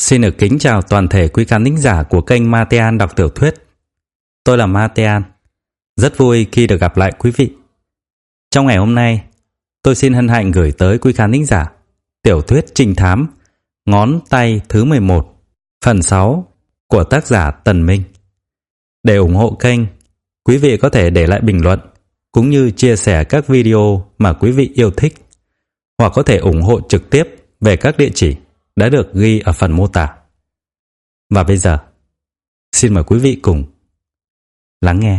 Xin được kính chào toàn thể quý khán thính giả của kênh Matean đọc tiểu thuyết. Tôi là Matean, rất vui khi được gặp lại quý vị. Trong ngày hôm nay, tôi xin hân hạnh gửi tới quý khán thính giả tiểu thuyết trinh thám Ngón tay thứ 11, phần 6 của tác giả Tần Minh. Để ủng hộ kênh, quý vị có thể để lại bình luận cũng như chia sẻ các video mà quý vị yêu thích, hoặc có thể ủng hộ trực tiếp về các địa chỉ đã được ghi ở phần mô tả. Và bây giờ, xin mời quý vị cùng lắng nghe.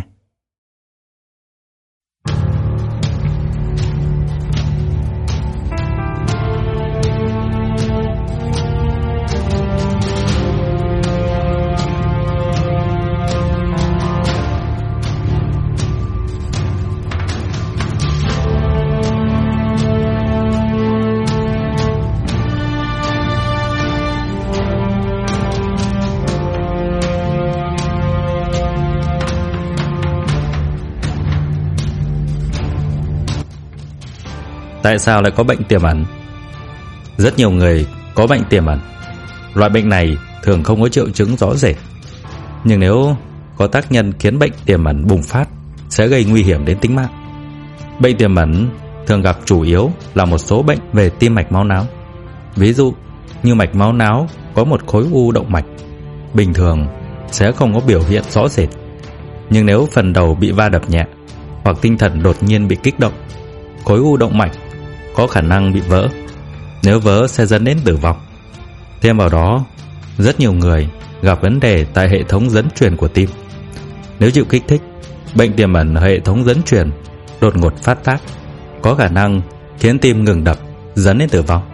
Tại sao lại có bệnh tiềm ẩn? Rất nhiều người có bệnh tiềm ẩn. Loại bệnh này thường không có triệu chứng rõ rệt, nhưng nếu có tác nhân khiến bệnh tiềm ẩn bùng phát sẽ gây nguy hiểm đến tính mạng. Bệnh tiềm ẩn thường gặp chủ yếu là một số bệnh về tim mạch máu não. Ví dụ như mạch máu não có một khối u động mạch, bình thường sẽ không có biểu hiện rõ rệt, nhưng nếu phần đầu bị va đập nhẹ hoặc tinh thần đột nhiên bị kích động, khối u động mạch có khả năng bị vỡ. Nếu vỡ sẽ dẫn đến tử vong. Thêm vào đó, rất nhiều người gặp vấn đề tại hệ thống dẫn truyền của tim. Nếu chịu kích thích, bệnh tiềm ẩn ở hệ thống dẫn truyền đột ngột phát tác, có khả năng khiến tim ngừng đập, dẫn đến tử vong.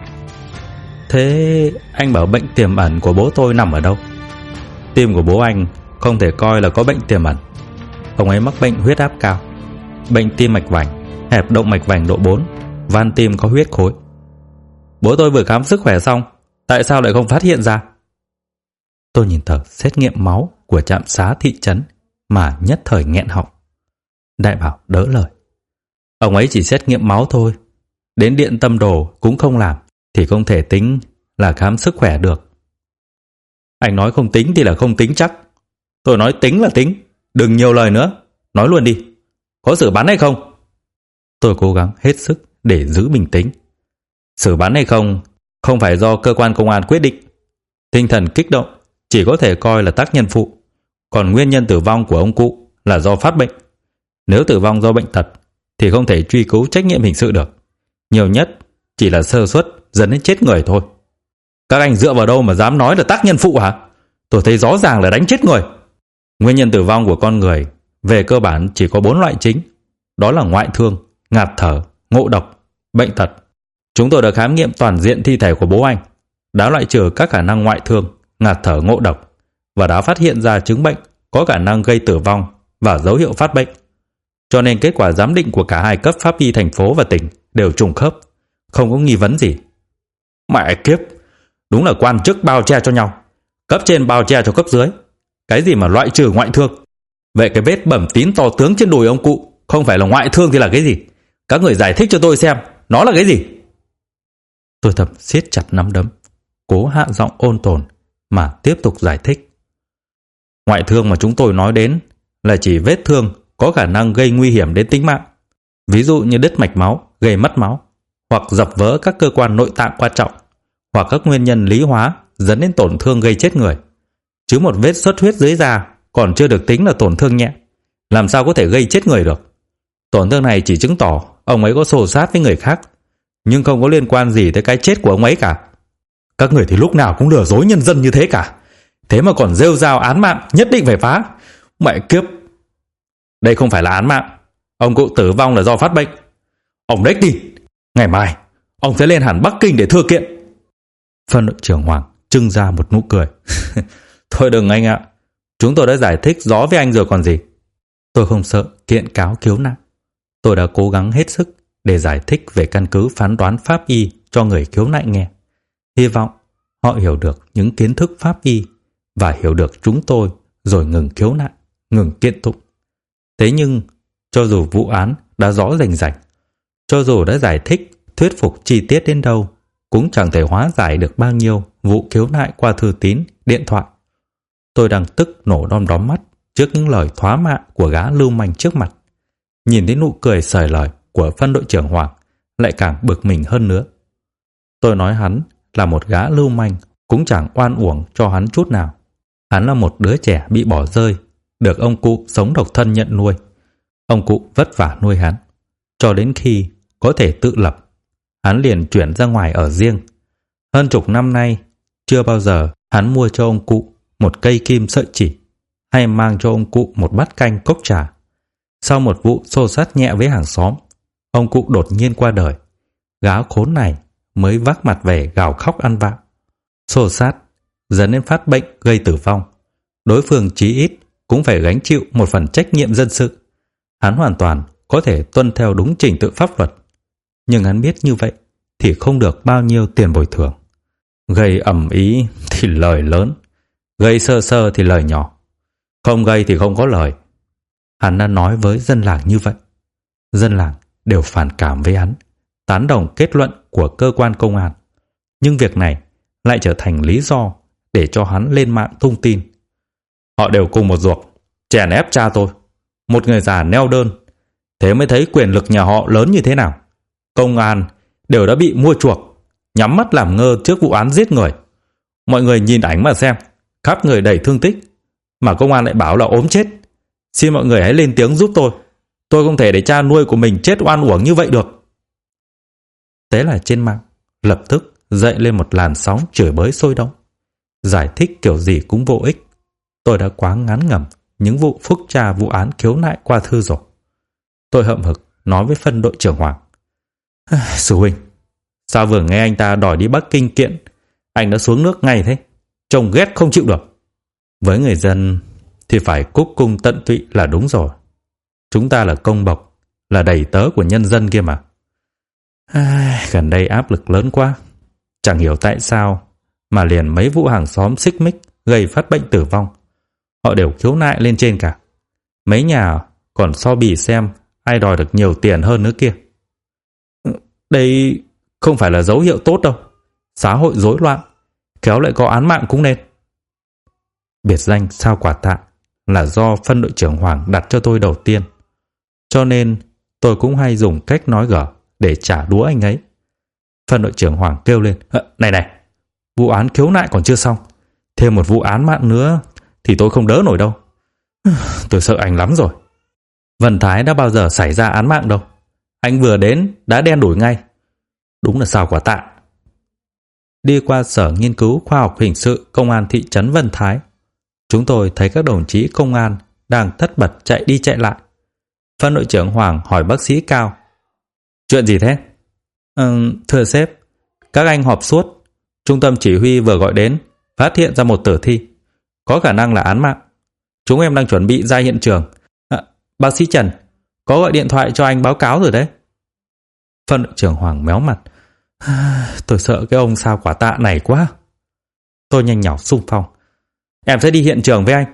Thế anh bảo bệnh tiềm ẩn của bố tôi nằm ở đâu? Tim của bố anh không thể coi là có bệnh tiềm ẩn. Ông ấy mắc bệnh huyết áp cao, bệnh tim mạch vành, hẹp động mạch vành độ 4, van tim có huyết khối. Bố tôi vừa khám sức khỏe xong, tại sao lại không phát hiện ra? Tôi nhìn tờ xét nghiệm máu của trạm xá thị trấn mà nhất thời nghẹn họng. Đại bảo đỡ lời. Ông ấy chỉ xét nghiệm máu thôi, đến điện tâm đồ cũng không làm, thì không thể tính là khám sức khỏe được. Anh nói không tính thì là không tính chắc. Tôi nói tính là tính, đừng nhiều lời nữa, nói luôn đi. Có xử bắn hay không? Tôi cố gắng hết sức để giữ bình tĩnh. Xử bắn hay không không phải do cơ quan công an quyết định. Tinh thần kích động chỉ có thể coi là tác nhân phụ. Còn nguyên nhân tử vong của ông cụ là do phát bệnh. Nếu tử vong do bệnh tật thì không thể truy cứu trách nhiệm hình sự được. Nhiều nhất chỉ là sơ suất dẫn đến chết người thôi. Các anh dựa vào đâu mà dám nói là tác nhân phụ hả? Tôi thấy rõ ràng là đánh chết người. Nguyên nhân tử vong của con người về cơ bản chỉ có 4 loại chính. Đó là ngoại thương, ngạt thở, ngộ độc, bệnh tật. Chúng tôi đã khám nghiệm toàn diện thi thể của bố anh, đã loại trừ các khả năng ngoại thương, ngạt thở, ngộ độc, và đã phát hiện ra chứng bệnh có khả năng gây tử vong và dấu hiệu phát bệnh. Cho nên kết quả giám định của cả hai cấp pháp y thành phố và tỉnh đều trùng khớp, không có nghi vấn gì. Mẹ kiếp, đúng là quan chức bao che cho nhau, cấp trên bao che cho cấp dưới. Cái gì mà loại trừ ngoại thương? Vậy cái vết bầm tím to tướng trên đùi ông cụ không phải là ngoại thương thì là cái gì? Các người giải thích cho tôi xem, nó là cái gì? Tôi thầm siết chặt nắm đấm, cố hạ giọng ôn tồn mà tiếp tục giải thích. Ngoại thương mà chúng tôi nói đến là chỉ vết thương có khả năng gây nguy hiểm đến tính mạng. Ví dụ như đứt mạch máu, gây mất máu, hoặc dập vỡ các cơ quan nội tạng quan trọng, hoặc các nguyên nhân lý hóa dẫn đến tổn thương gây chết người. Chứ một vết xuất huyết dưới da còn chưa được tính là tổn thương nhẹ, làm sao có thể gây chết người được? Tổn thương này chỉ chứng tỏ ông ấy có xô xát với người khác, nhưng không có liên quan gì tới cái chết của ông ấy cả. Các người thì lúc nào cũng lừa dối nhân dân như thế cả. Thế mà còn rêu rao án mạng nhất định phải phá. Mẹ kiếp. Đây không phải là án mạng. Ông cụ tử vong là do phát bệnh. Ông đếch tin. Ngày mai ông sẽ lên hẳn Bắc Kinh để thưa kiện. Phân đội trưởng Hoàng trưng ra một nụ cười. Thôi đừng anh ạ. Chúng tôi đã giải thích rõ với anh rồi còn gì. Tôi không sợ kiện cáo khiếu nại. Tôi đã cố gắng hết sức để giải thích về căn cứ phán đoán pháp y cho người khiếu nại nghe. Hy vọng họ hiểu được những kiến thức pháp y và hiểu được chúng tôi rồi ngừng khiếu nại, ngừng kiện tụng. Thế nhưng, cho dù vụ án đã rõ rành rành, cho dù đã giải thích, thuyết phục chi tiết đến đâu, cũng chẳng thể hóa giải được bao nhiêu vụ khiếu nại qua thư tín, điện thoại. Tôi đang tức nổ đom đóm mắt trước những lời thóa mạ của gã lưu manh trước mặt. Nhìn thấy nụ cười sởi lời của phân đội trưởng Hoàng lại càng bực mình hơn nữa. Tôi nói hắn là một gã lưu manh cũng chẳng oan uổng cho hắn chút nào. Hắn là một đứa trẻ bị bỏ rơi, được ông cụ sống độc thân nhận nuôi. Ông cụ vất vả nuôi hắn, cho đến khi có thể tự lập, hắn liền chuyển ra ngoài ở riêng. Hơn chục năm nay, chưa bao giờ hắn mua cho ông cụ một cây kim sợi chỉ, hay mang cho ông cụ một bát canh cốc trà. Sau một vụ xô xát nhẹ với hàng xóm, ông cụ đột nhiên qua đời. Gã khốn này mới vác mặt về gào khóc ăn vạ. Xô xát dẫn đến phát bệnh gây tử vong. Đối phương chí ít cũng phải gánh chịu một phần trách nhiệm dân sự. Hắn hoàn toàn có thể tuân theo đúng trình tự pháp luật, nhưng hắn biết như vậy thì không được bao nhiêu tiền bồi thường. Gây ầm ĩ thì lời lớn, gây sơ sơ thì lời nhỏ, không gây thì không có lời. Hắn đã nói với dân làng như vậy. Dân làng đều phản cảm với hắn, tán đồng kết luận của cơ quan công an. Nhưng việc này lại trở thành lý do để cho hắn lên mạng tung tin. Họ đều cùng một ruột, chèn ép cha tôi, một người già neo đơn. Thế mới thấy quyền lực nhà họ lớn như thế nào. Công an đều đã bị mua chuộc, nhắm mắt làm ngơ trước vụ án giết người. Mọi người nhìn ảnh mà xem, khắp người đầy thương tích, mà công an lại bảo là ốm chết. Xin mọi người hãy lên tiếng giúp tôi. Tôi không thể để cha nuôi của mình chết oan uổng như vậy được. Thế là trên mạng lập tức dậy lên một làn sóng chửi bới sôi động. Giải thích kiểu gì cũng vô ích. Tôi đã quá ngán ngẩm những vụ phúc tra vụ án khiếu nại qua thư rồi. Tôi hậm hực nói với phân đội trưởng Hoàng. Sư huynh, sao vừa nghe anh ta đòi đi Bắc Kinh kiện, anh đã xuống nước ngay thế? Trông ghét không chịu được. Với người dân thì phải cúc cung tận tụy là đúng rồi. Chúng ta là công bộc, là đầy tớ của nhân dân kia mà. Gần đây áp lực lớn quá. Chẳng hiểu tại sao mà liền mấy vụ hàng xóm xích mích gây phát bệnh tử vong, họ đều khiếu nại lên trên cả. Mấy nhà còn so bì xem ai đòi được nhiều tiền hơn nữa kia. Đây không phải là dấu hiệu tốt đâu. Xã hội rối loạn, khéo lại có án mạng cũng nên. Biệt danh Sao Quả Tạ là do phân đội trưởng Hoàng đặt cho tôi đầu tiên, cho nên tôi cũng hay dùng cách nói gở để trả đũa anh ấy. Phân đội trưởng Hoàng kêu lên. Này, vụ án khiếu nại còn chưa xong, thêm một vụ án mạng nữa thì tôi không đỡ nổi đâu. Tôi sợ anh lắm rồi. Vân Thái đã bao giờ xảy ra án mạng đâu. Anh vừa đến đã đen đủi ngay. Đúng là Sao Quả Tạ. Đi qua Sở Nghiên cứu Khoa học Hình sự Công an thị trấn Vân Thái, chúng tôi thấy các đồng chí công an đang tất bật chạy đi chạy lại. Phân đội trưởng Hoàng hỏi bác sĩ Cao. Chuyện gì thế? Thưa sếp, các anh họp suốt. Trung tâm chỉ huy vừa gọi đến, phát hiện ra một tử thi, có khả năng là án mạng. Chúng em đang chuẩn bị ra hiện trường. Bác sĩ Trần, có gọi điện thoại cho anh báo cáo rồi đấy. Phân đội trưởng Hoàng méo mặt. Tôi sợ cái ông Sao Quả Tạ này quá. Tôi nhanh nhảu xung phong. Em sẽ đi hiện trường với anh.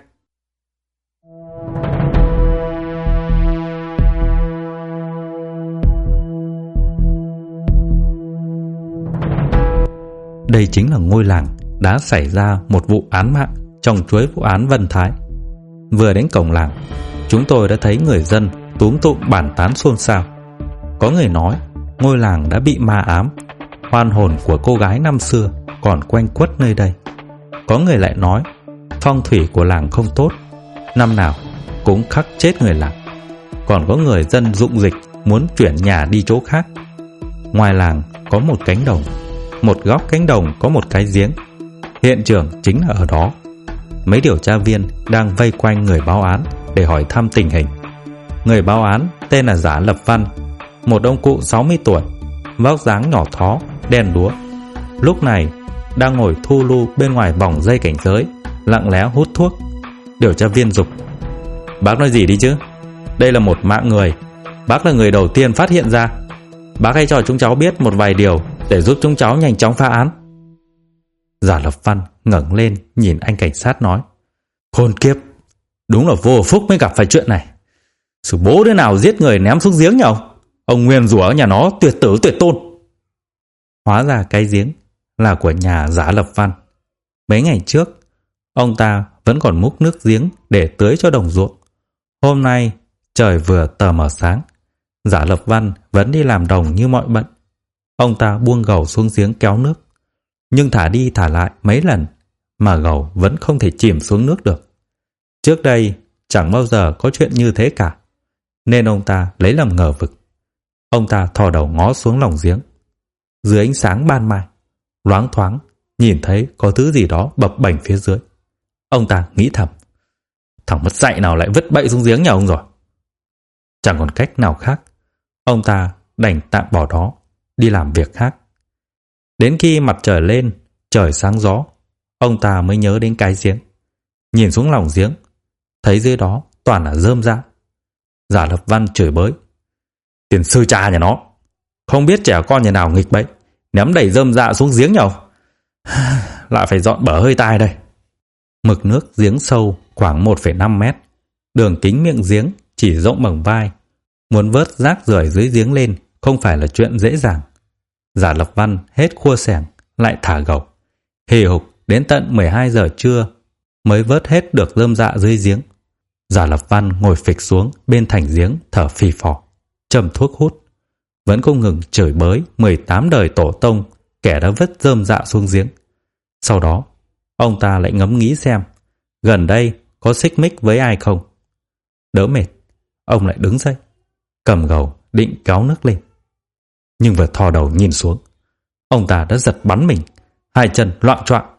Đây chính là ngôi làng đã xảy ra một vụ án mạng trong chuỗi vụ án Vân Thái. Vừa đến cổng làng, chúng tôi đã thấy người dân túm tụm bàn tán xôn xao. Có người nói ngôi làng đã bị ma ám, oan hồn của cô gái năm xưa còn quanh quất nơi đây. Có người lại nói phong thủy của làng không tốt, năm nào cũng khắc chết người làng. Còn có người dân rụng dịch muốn chuyển nhà đi chỗ khác. Ngoài làng có một cánh đồng, một góc cánh đồng có một cái giếng. Hiện trường chính là ở đó. Mấy điều tra viên đang vây quanh người báo án để hỏi thăm tình hình. Người báo án tên là Giả Lập Văn, một ông cụ 60 tuổi, vóc dáng nhỏ thó, đen đúa. Lúc này đang ngồi thu lu bên ngoài vòng dây cảnh giới, lặng lẽ hút thuốc. Điều tra viên giục. Bác nói gì đi chứ? Đây là một mạng người. Bác là người đầu tiên phát hiện ra. Bác hãy cho chúng cháu biết một vài điều để giúp chúng cháu nhanh chóng phá án. Giả Lập Văn ngẩng lên nhìn anh cảnh sát nói. Khốn kiếp, đúng là vô phúc mới gặp phải chuyện này. Sự bố đứa nào giết người ném xuống giếng nhau. Ông nguyên rủa ở nhà nó tuyệt tử tuyệt tôn. Hóa ra cái giếng là của nhà Giả Lập Văn. Mấy ngày trước, ông ta vẫn còn múc nước giếng để tưới cho đồng ruộng. Hôm nay, trời vừa tờ mờ sáng, Giả Lập Văn vẫn đi làm đồng như mọi bận. Ông ta buông gầu xuống giếng kéo nước, nhưng thả đi thả lại mấy lần mà gầu vẫn không thể chìm xuống nước được. Trước đây chẳng bao giờ có chuyện như thế cả, nên ông ta lấy làm ngờ vực. Ông ta thò đầu ngó xuống lòng giếng. Dưới ánh sáng ban mai, loáng thoáng nhìn thấy có thứ gì đó bập bềnh phía dưới. Ông ta nghĩ thầm, thằng mất dạy nào lại vứt bậy xuống giếng nhà ông rồi. Chẳng còn cách nào khác, ông ta đành tạm bỏ đó, đi làm việc khác. Đến khi mặt trời lên, trời sáng gió, ông ta mới nhớ đến cái giếng. Nhìn xuống lòng giếng, thấy dưới đó toàn là rơm rạ. Giả Lập Văn chửi bới, tiền sư cha nhà nó, không biết trẻ con nhà nào nghịch bậy, ném đầy rơm rạ xuống giếng nhau. Lại phải dọn bở hơi tai đây. Mực nước giếng sâu khoảng 1,5 mét, đường kính miệng giếng chỉ rộng bằng vai. Muốn vớt rác rưởi dưới giếng lên không phải là chuyện dễ dàng. Giả Lập Văn hết khua xẻng lại thả gầu, hì hục đến tận 12 giờ trưa mới vớt hết được rơm rạ dưới giếng. Giả Lập Văn ngồi phịch xuống bên thành giếng thở phì phò, châm thuốc hút, vẫn không ngừng chửi bới 18 đời tổ tông kẻ đã vứt rơm rạ xuống giếng. Sau đó, ông ta lại ngẫm nghĩ xem gần đây có xích mích với ai không. Đỡ mệt, ông lại đứng dậy, cầm gầu định kéo nước lên. Nhưng vừa thò đầu nhìn xuống, ông ta đã giật bắn mình, hai chân loạng choạng.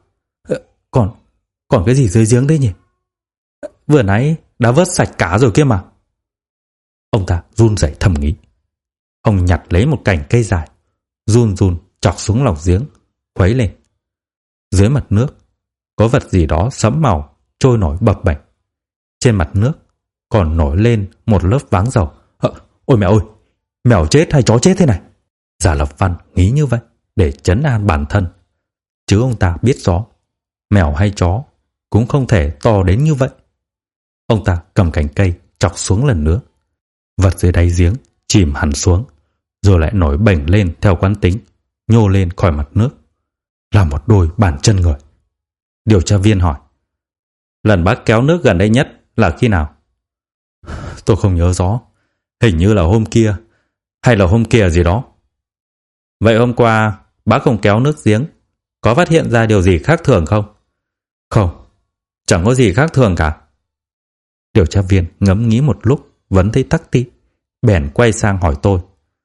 Còn cái gì dưới giếng đấy nhỉ? Vừa nãy đã vớt sạch cả rồi kia mà. Ông ta run rẩy thầm nghĩ. Ông nhặt lấy một cành cây dài, run run chọc xuống lòng giếng, khuấy lên. Dưới mặt nước có vật gì đó sẫm màu trôi nổi bập bềnh. Trên mặt nước còn nổi lên một lớp váng dầu. Ôi mẹ ơi, mèo chết hay chó chết thế này? Giả Lập Văn nghĩ như vậy để trấn an bản thân, chứ ông ta biết rõ mèo hay chó cũng không thể to đến như vậy. Ông ta cầm cành cây chọc xuống lần nữa. Vật dưới đáy giếng chìm hẳn xuống, rồi lại nổi bềnh lên theo quán tính, nhô lên khỏi mặt nước là một đôi bàn chân người. Điều tra viên hỏi, lần bác kéo nước gần đây nhất là khi nào? Tôi không nhớ rõ, hình như là hôm kia hay là hôm kia gì đó. Vậy hôm qua bác không kéo nước giếng, có phát hiện ra điều gì khác thường không? Không, chẳng có gì khác thường cả. Điều tra viên ngẫm nghĩ một lúc vẫn thấy tắc tị, bèn quay sang hỏi tôi,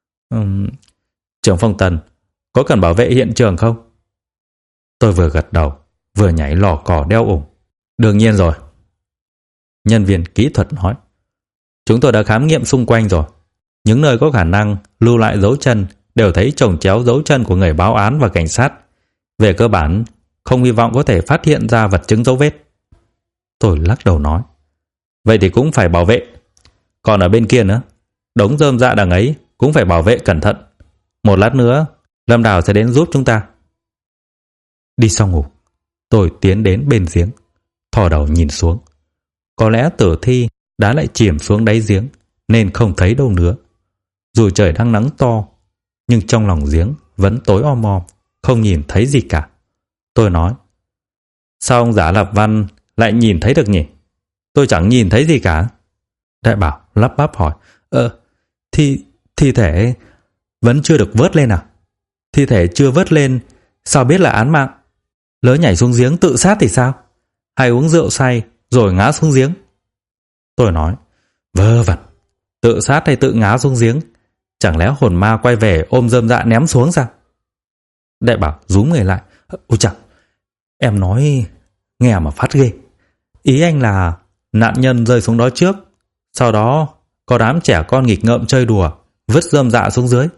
Trưởng Phong Tần, có cần bảo vệ hiện trường không? Tôi vừa gật đầu vừa nhảy lò cò đeo ủng. Đương nhiên rồi. Nhân viên kỹ thuật nói, chúng tôi đã khám nghiệm xung quanh rồi. Những nơi có khả năng lưu lại dấu chân đều thấy chồng chéo dấu chân của người báo án và cảnh sát. Về cơ bản, không hy vọng có thể phát hiện ra vật chứng dấu vết. Tôi lắc đầu nói, vậy thì cũng phải bảo vệ. Còn ở bên kia nữa, đống rơm rạ đằng ấy cũng phải bảo vệ cẩn thận. Một lát nữa, Lâm Đào sẽ đến giúp chúng ta. Đi xong ngủ, tôi tiến đến bên giếng, thò đầu nhìn xuống. Có lẽ tử thi đã lại chìm xuống đáy giếng nên không thấy đâu nữa. Dù trời đang nắng to, nhưng trong lòng giếng vẫn tối om om, không nhìn thấy gì cả. Tôi nói, sao ông Giả Lập Văn lại nhìn thấy được nhỉ? Tôi chẳng nhìn thấy gì cả. Đại Bảo lắp bắp hỏi, thi thể vẫn chưa được vớt lên à? Thi thể chưa vớt lên, sao biết là án mạng? Lỡ nhảy xuống giếng tự sát thì sao? Hay uống rượu say rồi ngã xuống giếng? Tôi nói, vơ vẩn, tự sát hay tự ngã xuống giếng? Chẳng lẽ hồn ma quay về ôm rơm rạ ném xuống sao? Đại Bảo rúm người lại, ôi chẳng, em nói nghe mà phát ghê. Ý anh là nạn nhân rơi xuống đó trước, sau đó có đám trẻ con nghịch ngợm chơi đùa, vứt rơm rạ xuống dưới.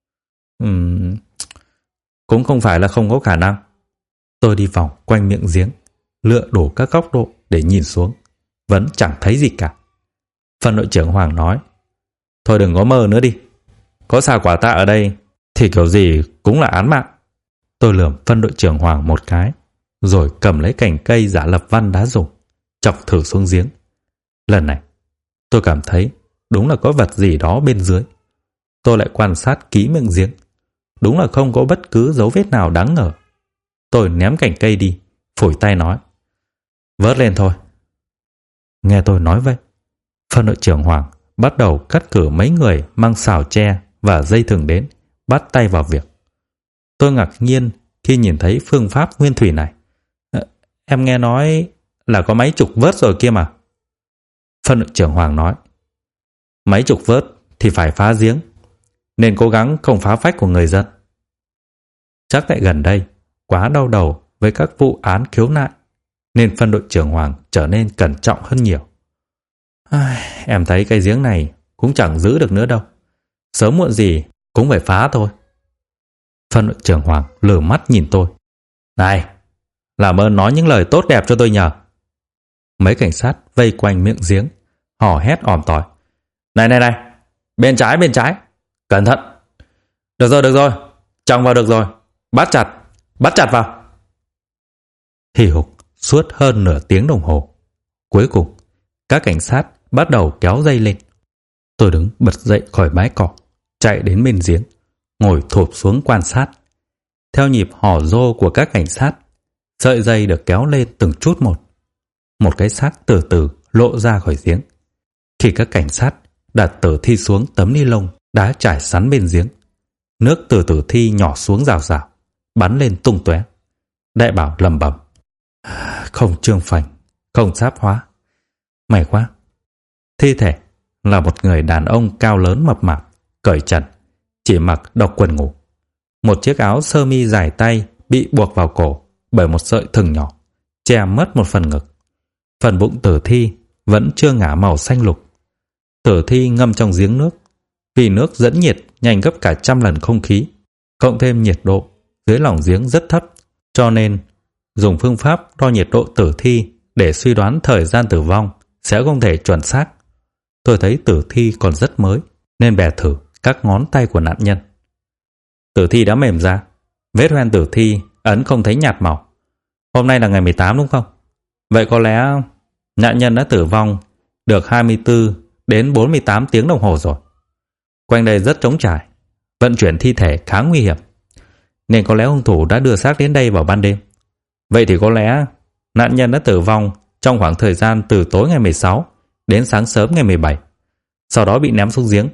Cũng không phải là không có khả năng. Tôi đi vòng quanh miệng giếng, lựa đủ các góc độ để nhìn xuống, vẫn chẳng thấy gì cả. Phân đội trưởng Hoàng nói, thôi đừng có mơ nữa đi. Có Sa Quả Tạ ở đây thì kiểu gì cũng là án mạng. Tôi lườm phân đội trưởng Hoàng một cái, rồi cầm lấy cành cây Giả Lập Văn đã dùng, chọc thử xuống giếng. Lần này, tôi cảm thấy đúng là có vật gì đó bên dưới. Tôi lại quan sát kỹ miệng giếng. Đúng là không có bất cứ dấu vết nào đáng ngờ. Tôi ném cành cây đi, phủi tay nói: "Vớt lên thôi." Nghe tôi nói vậy, phân đội trưởng Hoàng bắt đầu cắt cử mấy người mang xào tre và dây thừng đến, bắt tay vào việc. Tôi ngạc nhiên khi nhìn thấy phương pháp nguyên thủy này. Em nghe nói là có máy trục vớt rồi kia mà." Phân đội trưởng Hoàng nói: "Máy trục vớt thì phải phá giếng, nên cố gắng không phá vách của người dân." Chắc tại gần đây quá đau đầu với các vụ án khiếu nại, nên phân đội trưởng Hoàng trở nên cẩn trọng hơn nhiều. Em thấy cái giếng này cũng chẳng giữ được nữa đâu, sớm muộn gì cũng phải phá thôi." Phân đội trưởng Hoàng lườm mắt nhìn tôi: "Này, làm ơn nói những lời tốt đẹp cho tôi nhờ." Mấy cảnh sát vây quanh miệng giếng, hò hét òm tỏi: Này, bên trái, cẩn thận." Được rồi, tròng vào được rồi, bắt chặt vào." Hì hục suốt hơn nửa tiếng đồng hồ. Cuối cùng, các cảnh sát bắt đầu kéo dây lên. Tôi đứng bật dậy khỏi bãi cỏ, chạy đến bên giếng, ngồi thụp xuống quan sát. Theo nhịp hò rô của các cảnh sát, sợi dây được kéo lên từng chút một. Một cái xác từ từ lộ ra khỏi giếng. Khi các cảnh sát đặt tử thi xuống tấm ni lông đã trải sắn bên giếng, nước từ tử thi nhỏ xuống rào rào, bắn lên tung tóe. Đại bảo lẩm bẩm: "Không trương phành, không sáp hóa. May quá." Thi thể là một người đàn ông cao lớn mập mạp, cởi trần, chỉ mặc độc quần ngủ. Một chiếc áo sơ mi dài tay bị buộc vào cổ bởi một sợi thừng nhỏ, che mất một phần ngực. Phần bụng tử thi vẫn chưa ngả màu xanh lục. Tử thi ngâm trong giếng nước, vì nước dẫn nhiệt nhanh gấp cả 100 lần không khí, cộng thêm nhiệt độ dưới lòng giếng rất thấp, cho nên dùng phương pháp đo nhiệt độ tử thi để suy đoán thời gian tử vong sẽ không thể chuẩn xác. Tôi thấy tử thi còn rất mới nên bè thử các ngón tay của nạn nhân. Tử thi đã mềm ra, vết hoen tử thi ấn không thấy nhạt màu. Hôm nay là ngày 18 đúng không? Vậy có lẽ nạn nhân đã tử vong được 24 đến 48 tiếng đồng hồ rồi. Quanh đây rất trống trải, vận chuyển thi thể khá nguy hiểm, nên có lẽ hung thủ đã đưa xác đến đây vào ban đêm. Vậy thì có lẽ nạn nhân đã tử vong trong khoảng thời gian từ tối ngày 16 đến sáng sớm ngày 17, sau đó bị ném xuống giếng.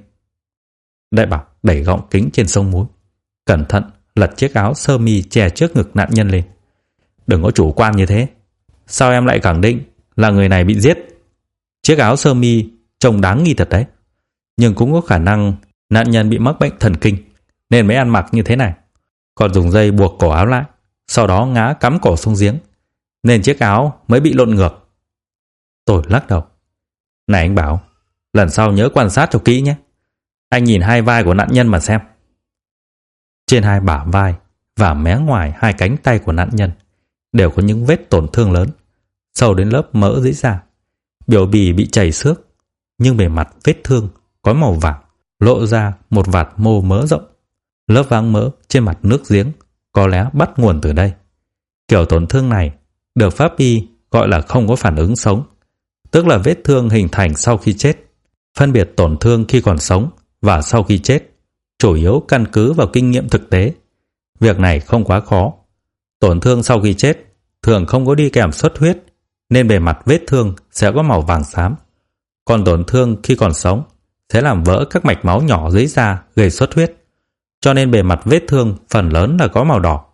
Đại bảo đẩy gọng kính trên sống mũi, cẩn thận lật chiếc áo sơ mi che trước ngực nạn nhân lên. Đừng có chủ quan như thế. Sao em lại khẳng định là người này bị giết? Chiếc áo sơ mi trông đáng nghi thật đấy, nhưng cũng có khả năng nạn nhân bị mắc bệnh thần kinh nên mới ăn mặc như thế này, còn dùng dây buộc cổ áo lại, sau đó ngã cắm cổ xuống giếng, nên chiếc áo mới bị lộn ngược. Tôi lắc đầu: Này anh Bảo, lần sau nhớ quan sát cho kỹ nhé. Anh nhìn hai vai của nạn nhân mà xem. Trên hai bả vai và mé ngoài hai cánh tay của nạn nhân đều có những vết tổn thương lớn, sâu đến lớp mỡ dưới da. Biểu bì bị chảy xước, nhưng bề mặt vết thương có màu vàng, lộ ra một vạt mô mỡ rộng. Lớp váng mỡ trên mặt nước giếng có lẽ bắt nguồn từ đây. Kiểu tổn thương này được pháp y gọi là không có phản ứng sống, tức là vết thương hình thành sau khi chết. Phân biệt tổn thương khi còn sống và sau khi chết chủ yếu căn cứ vào kinh nghiệm thực tế. Việc này không quá khó. Tổn thương sau khi chết thường không có đi kèm xuất huyết, nên bề mặt vết thương sẽ có màu vàng xám. Còn tổn thương khi còn sống sẽ làm vỡ các mạch máu nhỏ dưới da gây xuất huyết, cho nên bề mặt vết thương phần lớn là có màu đỏ.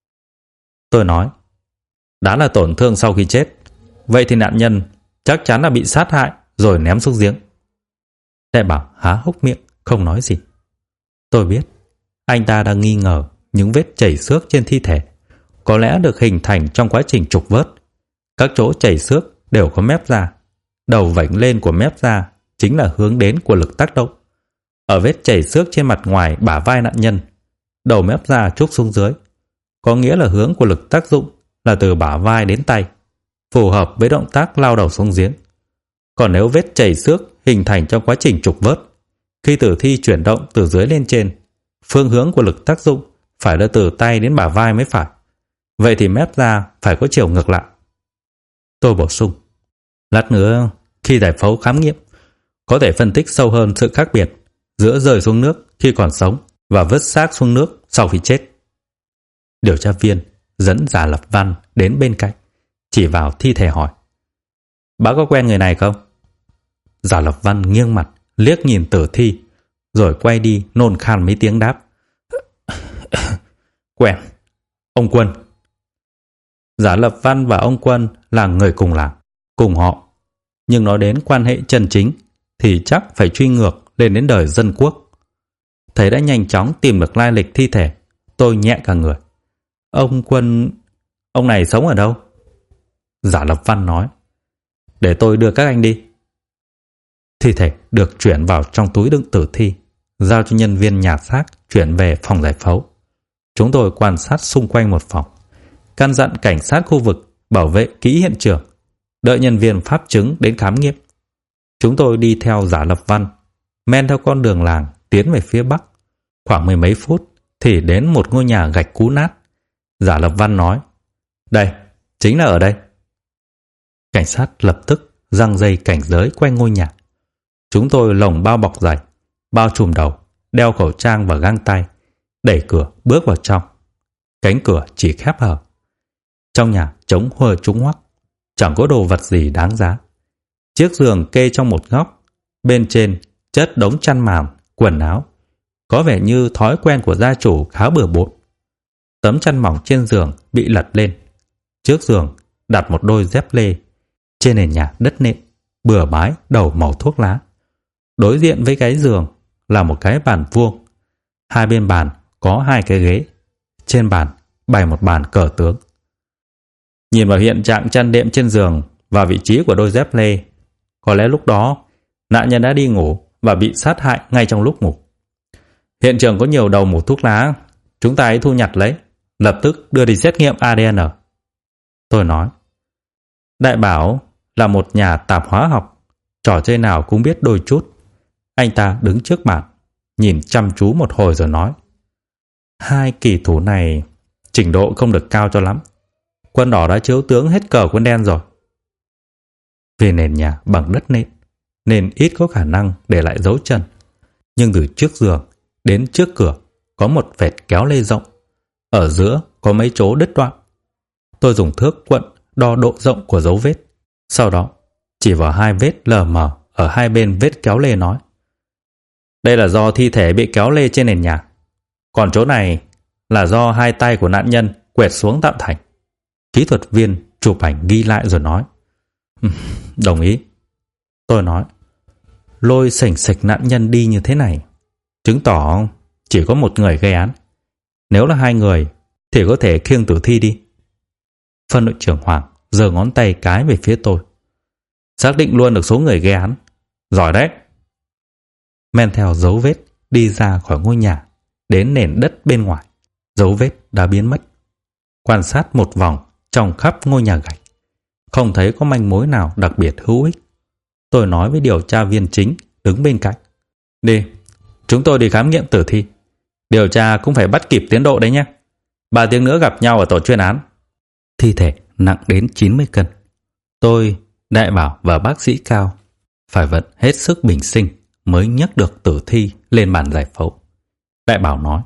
Tôi nói: Đã là tổn thương sau khi chết, vậy thì nạn nhân chắc chắn là bị sát hại rồi ném xuống giếng. Đại bảo há hốc miệng không nói gì. Tôi biết anh ta đang nghi ngờ những vết chảy xước trên thi thể có lẽ được hình thành trong quá trình trục vớt. Các chỗ chảy xước đều có mép da. Đầu vảnh lên của mép da chính là hướng đến của lực tác động. Ở vết chảy xước trên mặt ngoài bả vai nạn nhân, đầu mép da trúc xuống dưới, có nghĩa là hướng của lực tác dụng là từ bả vai đến tay, phù hợp với động tác lao đầu xuống giếng. Còn nếu vết chảy xước hình thành trong quá trình trục vớt, khi tử thi chuyển động từ dưới lên trên, phương hướng của lực tác dụng phải là từ tay đến bả vai mới phải. Vậy thì mép da phải có chiều ngược lại. Tôi bổ sung: Lát nữa khi giải phẫu khám nghiệm, có thể phân tích sâu hơn sự khác biệt giữa rơi xuống nước khi còn sống và vứt xác xuống nước sau khi chết. Điều tra viên dẫn Giả Lập Văn đến bên cạnh, chỉ vào thi thể hỏi: "Bác có quen người này không?" Giả Lập Văn nghiêng mặt liếc nhìn tử thi, rồi quay đi nôn khan mấy tiếng đáp: "Quen, ông Quân." Giả Lập Văn và ông Quân là người cùng làng, cùng họ, nhưng nói đến quan hệ chân chính thì chắc phải truy ngược lên đến đời Dân Quốc. Thầy đã nhanh chóng tìm được lai lịch thi thể, tôi nhẹ cả người. "Ông Quân, ông này sống ở đâu?" Giả Lập Văn nói: "Để tôi đưa các anh đi." Thi thể được chuyển vào trong túi đựng tử thi, giao cho nhân viên nhà xác chuyển về phòng giải phẫu. Chúng tôi quan sát xung quanh một phòng, căn dặn cảnh sát khu vực bảo vệ kỹ hiện trường, đợi nhân viên pháp chứng đến khám nghiệm. Chúng tôi đi theo Giả Lập Văn, men theo con đường làng tiến về phía bắc. Khoảng mười mấy phút thì đến một ngôi nhà gạch cũ nát. Giả Lập Văn nói: "Đây, chính là ở đây." Cảnh sát lập tức giăng dây cảnh giới quanh ngôi nhà. Chúng tôi lồng bao bọc dày, bao trùm đầu, đeo khẩu trang và găng tay, đẩy cửa bước vào trong. Cánh cửa chỉ khép hờ. Trong nhà trống huơ trũng hoắc, chẳng có đồ vật gì đáng giá. Chiếc giường kê trong một góc, bên trên chất đống chăn màn, quần áo, có vẻ như thói quen của gia chủ khá bừa bộn. Tấm chăn mỏng trên giường bị lật lên. Trước giường đặt một đôi dép lê. Trên nền nhà đất nện, bừa bãi đầu màu thuốc lá. Đối diện với cái giường là một cái bàn vuông. Hai bên bàn có hai cái ghế. Trên bàn bày một bàn cờ tướng. Nhìn vào hiện trạng chăn đệm trên giường và vị trí của đôi dép lê, có lẽ lúc đó nạn nhân đã đi ngủ và bị sát hại ngay trong lúc ngủ. Hiện trường có nhiều đầu mẩu thuốc lá, chúng ta hãy thu nhặt lấy, lập tức đưa đi xét nghiệm ADN. Tôi nói. Đại Bảo là một nhà tạp hóa học, trò chơi nào cũng biết đôi chút. Anh ta đứng trước bàn, nhìn chăm chú một hồi rồi nói: "Hai kỳ thủ này trình độ không được cao cho lắm. Quân đỏ đã chiếu tướng hết cờ quân đen rồi." Vì nền nhà bằng đất nện nên ít có khả năng để lại dấu chân. Nhưng từ trước giường đến trước cửa có một vệt kéo lê rộng. Ở giữa có mấy chỗ đứt đoạn. Tôi dùng thước quận đo độ rộng của dấu vết. Sau đó chỉ vào hai vết lờ mờ ở hai bên vết kéo lê nói: "Đây là do thi thể bị kéo lê trên nền nhà. Còn chỗ này là do hai tay của nạn nhân quẹt xuống tạo thành." Kỹ thuật viên chụp ảnh ghi lại rồi nói: "Đồng ý." Tôi nói: "Lôi sành sạch nạn nhân đi như thế này, chứng tỏ chỉ có một người gây án. Nếu là hai người thì có thể khiêng tử thi đi." Phân đội trưởng Hoàng giơ ngón tay cái về phía tôi: "Xác định luôn được số người gây án. Giỏi đấy." Men theo dấu vết đi ra khỏi ngôi nhà, đến nền đất bên ngoài. Dấu vết đã biến mất. Quan sát một vòng trong khắp ngôi nhà gạch, không thấy có manh mối nào đặc biệt hữu ích. Tôi nói với điều tra viên chính đứng bên cạnh: "Đi, chúng tôi đi khám nghiệm tử thi. Điều tra cũng phải bắt kịp tiến độ đấy nhé. 3 tiếng nữa gặp nhau ở tổ chuyên án." Thi thể nặng đến 90 cân. Tôi, Đại Bảo và bác sĩ Cao phải vận hết sức bình sinh mới nhấc được tử thi lên bàn giải phẫu. Đại Bảo nói: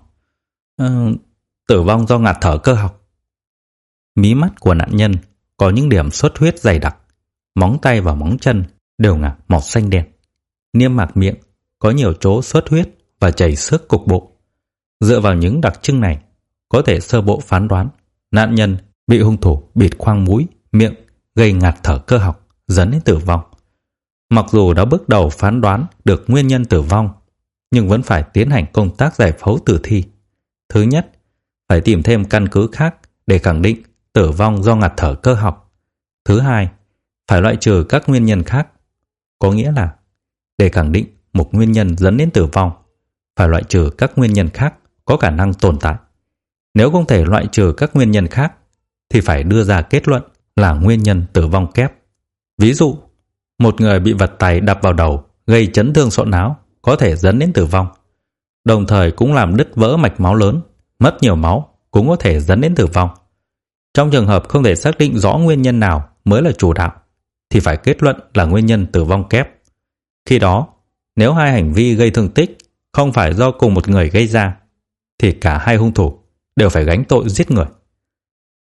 "Tử vong do ngạt thở cơ học." Mí mắt của nạn nhân có những điểm xuất huyết dày đặc, móng tay và móng chân đều ngả màu xanh đen. Niêm mạc miệng có nhiều chỗ xuất huyết và chảy xước cục bộ. Dựa vào những đặc trưng này, có thể sơ bộ phán đoán nạn nhân bị hung thủ bịt khoang mũi, miệng gây ngạt thở cơ học dẫn đến tử vong. Mặc dù đã bước đầu phán đoán được nguyên nhân tử vong, nhưng vẫn phải tiến hành công tác giải phẫu tử thi. Thứ nhất, phải tìm thêm căn cứ khác để khẳng định tử vong do ngạt thở cơ học. Thứ hai, phải loại trừ các nguyên nhân khác. Có nghĩa là để khẳng định một nguyên nhân dẫn đến tử vong, phải loại trừ các nguyên nhân khác có khả năng tồn tại. Nếu không thể loại trừ các nguyên nhân khác, thì phải đưa ra kết luận là nguyên nhân tử vong kép. Ví dụ, một người bị vật tày đập vào đầu gây chấn thương sọ não có thể dẫn đến tử vong, đồng thời cũng làm đứt vỡ mạch máu lớn, mất nhiều máu cũng có thể dẫn đến tử vong. Trong trường hợp không thể xác định rõ nguyên nhân nào mới là chủ đạo, thì phải kết luận là nguyên nhân tử vong kép. Khi đó, nếu hai hành vi gây thương tích không phải do cùng một người gây ra, thì cả hai hung thủ đều phải gánh tội giết người.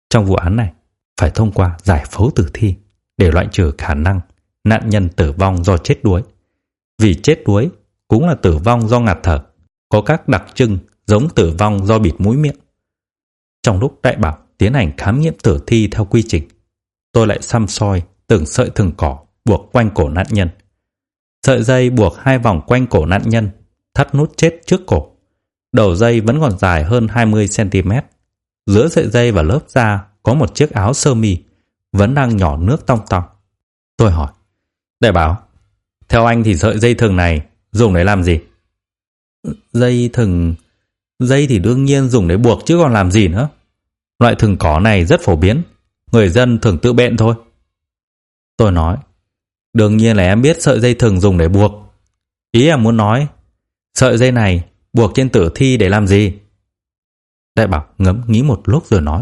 Trong vụ án này, phải thông qua giải phẫu tử thi để loại trừ khả năng nạn nhân tử vong do chết đuối. Vì chết đuối cũng là tử vong do ngạt thở, có các đặc trưng giống tử vong do bịt mũi miệng. Trong lúc Đại Bảo tiến hành khám nghiệm tử thi theo quy trình, tôi lại săm soi từng sợi thừng cỏ buộc quanh cổ nạn nhân. Sợi dây buộc 2 vòng quanh cổ nạn nhân, thắt nút chết trước cổ. Đầu dây vẫn còn dài hơn 20 cm. Giữa sợi dây và lớp da có một chiếc áo sơ mi vẫn đang nhỏ nước tong tong. Tôi hỏi: Đại Bảo, theo anh thì sợi dây thừng này dùng để làm gì? Dây thừng... Dây thì đương nhiên dùng để buộc chứ còn làm gì nữa. Loại thừng cỏ này rất phổ biến, người dân thường tự bện thôi. Tôi nói: Đương nhiên là em biết sợi dây thừng dùng để buộc. Ý em muốn nói, sợi dây này buộc trên tử thi để làm gì? Đại Bảo ngẫm nghĩ một lúc rồi nói: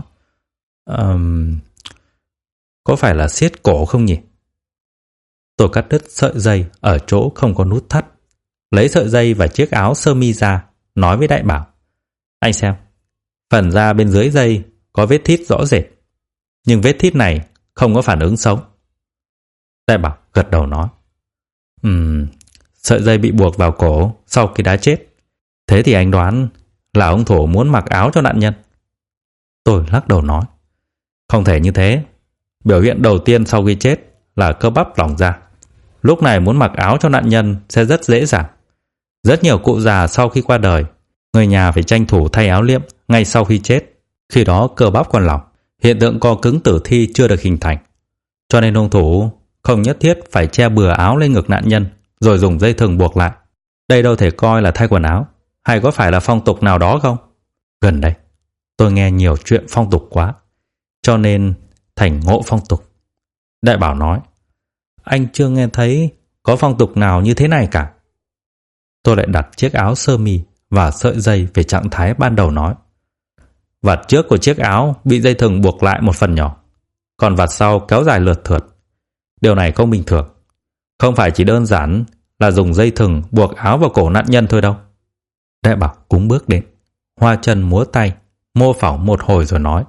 Có phải là siết cổ không nhỉ? Tôi cắt đứt sợi dây ở chỗ không có nút thắt, lấy sợi dây và chiếc áo sơ mi ra, nói với Đại Bảo: Anh xem, phần da bên dưới dây có vết thít rõ rệt, nhưng vết thít này không có phản ứng sống. Đại Bảo gật đầu nói: Sợi dây bị buộc vào cổ sau khi đã chết. Thế thì anh đoán là hung thủ muốn mặc áo cho nạn nhân. Tôi lắc đầu nói: Không thể như thế. Biểu hiện đầu tiên sau khi chết là cơ bắp lỏng ra. Lúc này muốn mặc áo cho nạn nhân sẽ rất dễ dàng. Rất nhiều cụ già sau khi qua đời, người nhà phải tranh thủ thay áo liệm ngay sau khi chết. Khi đó cơ bắp còn lỏng, hiện tượng co cứng tử thi chưa được hình thành. Cho nên hung thủ không nhất thiết phải che bừa áo lên ngực nạn nhân rồi dùng dây thừng buộc lại. Đây đâu thể coi là thay quần áo, hay có phải là phong tục nào đó không? Gần đây, tôi nghe nhiều chuyện phong tục quá, cho nên thành ngộ phong tục. Đại Bảo nói: Anh chưa nghe thấy có phong tục nào như thế này cả. Tôi lại đặt chiếc áo sơ mi và sợi dây về trạng thái ban đầu nói: Vạt trước của chiếc áo bị dây thừng buộc lại một phần nhỏ, còn vạt sau kéo dài lượt thượt. Điều này không bình thường. Không phải chỉ đơn giản là dùng dây thừng buộc áo vào cổ nạn nhân thôi đâu. Đại Bảo cũng bước đến, hoa chân múa tay, mô phỏng một hồi rồi nói: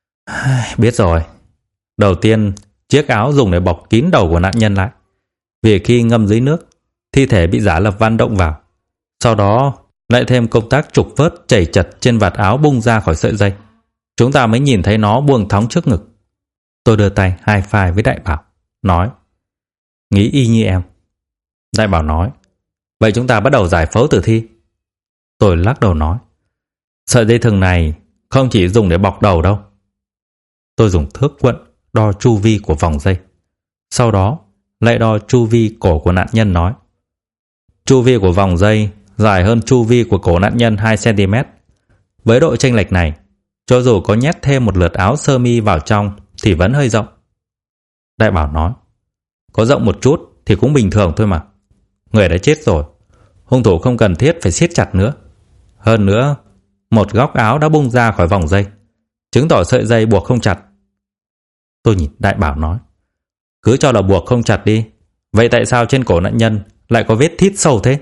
Biết rồi. Đầu tiên, chiếc áo dùng để bọc kín đầu của nạn nhân lại, vì khi ngâm dưới nước, thi thể bị giả lập van động vào. Sau đó lại thêm công tác trục vớt chảy chật trên vạt áo bung ra khỏi sợi dây. Chúng ta mới nhìn thấy nó buông thõng trước ngực. Tôi đưa tay high five với Đại Bảo, nói: Nghĩ y như em. Đại Bảo nói: Vậy chúng ta bắt đầu giải phẫu tử thi. Tôi lắc đầu nói: Sợi dây thừng này không chỉ dùng để bọc đầu đâu. Tôi dùng thước quận đo chu vi của vòng dây, sau đó lại đo chu vi cổ của nạn nhân, nói: Chu vi của vòng dây dài hơn chu vi của cổ nạn nhân 2 cm. Với độ chênh lệch này, cho dù có nhét thêm một lượt áo sơ mi vào trong thì vẫn hơi rộng. Đại Bảo nói: Có rộng một chút thì cũng bình thường thôi mà. Người đã chết rồi, hung thủ không cần thiết phải siết chặt nữa. Hơn nữa, một góc áo đã bung ra khỏi vòng dây, chứng tỏ sợi dây buộc không chặt. Tôi nhìn Đại Bảo nói: Cứ cho là buộc không chặt đi. Vậy tại sao trên cổ nạn nhân lại có vết thít sâu thế?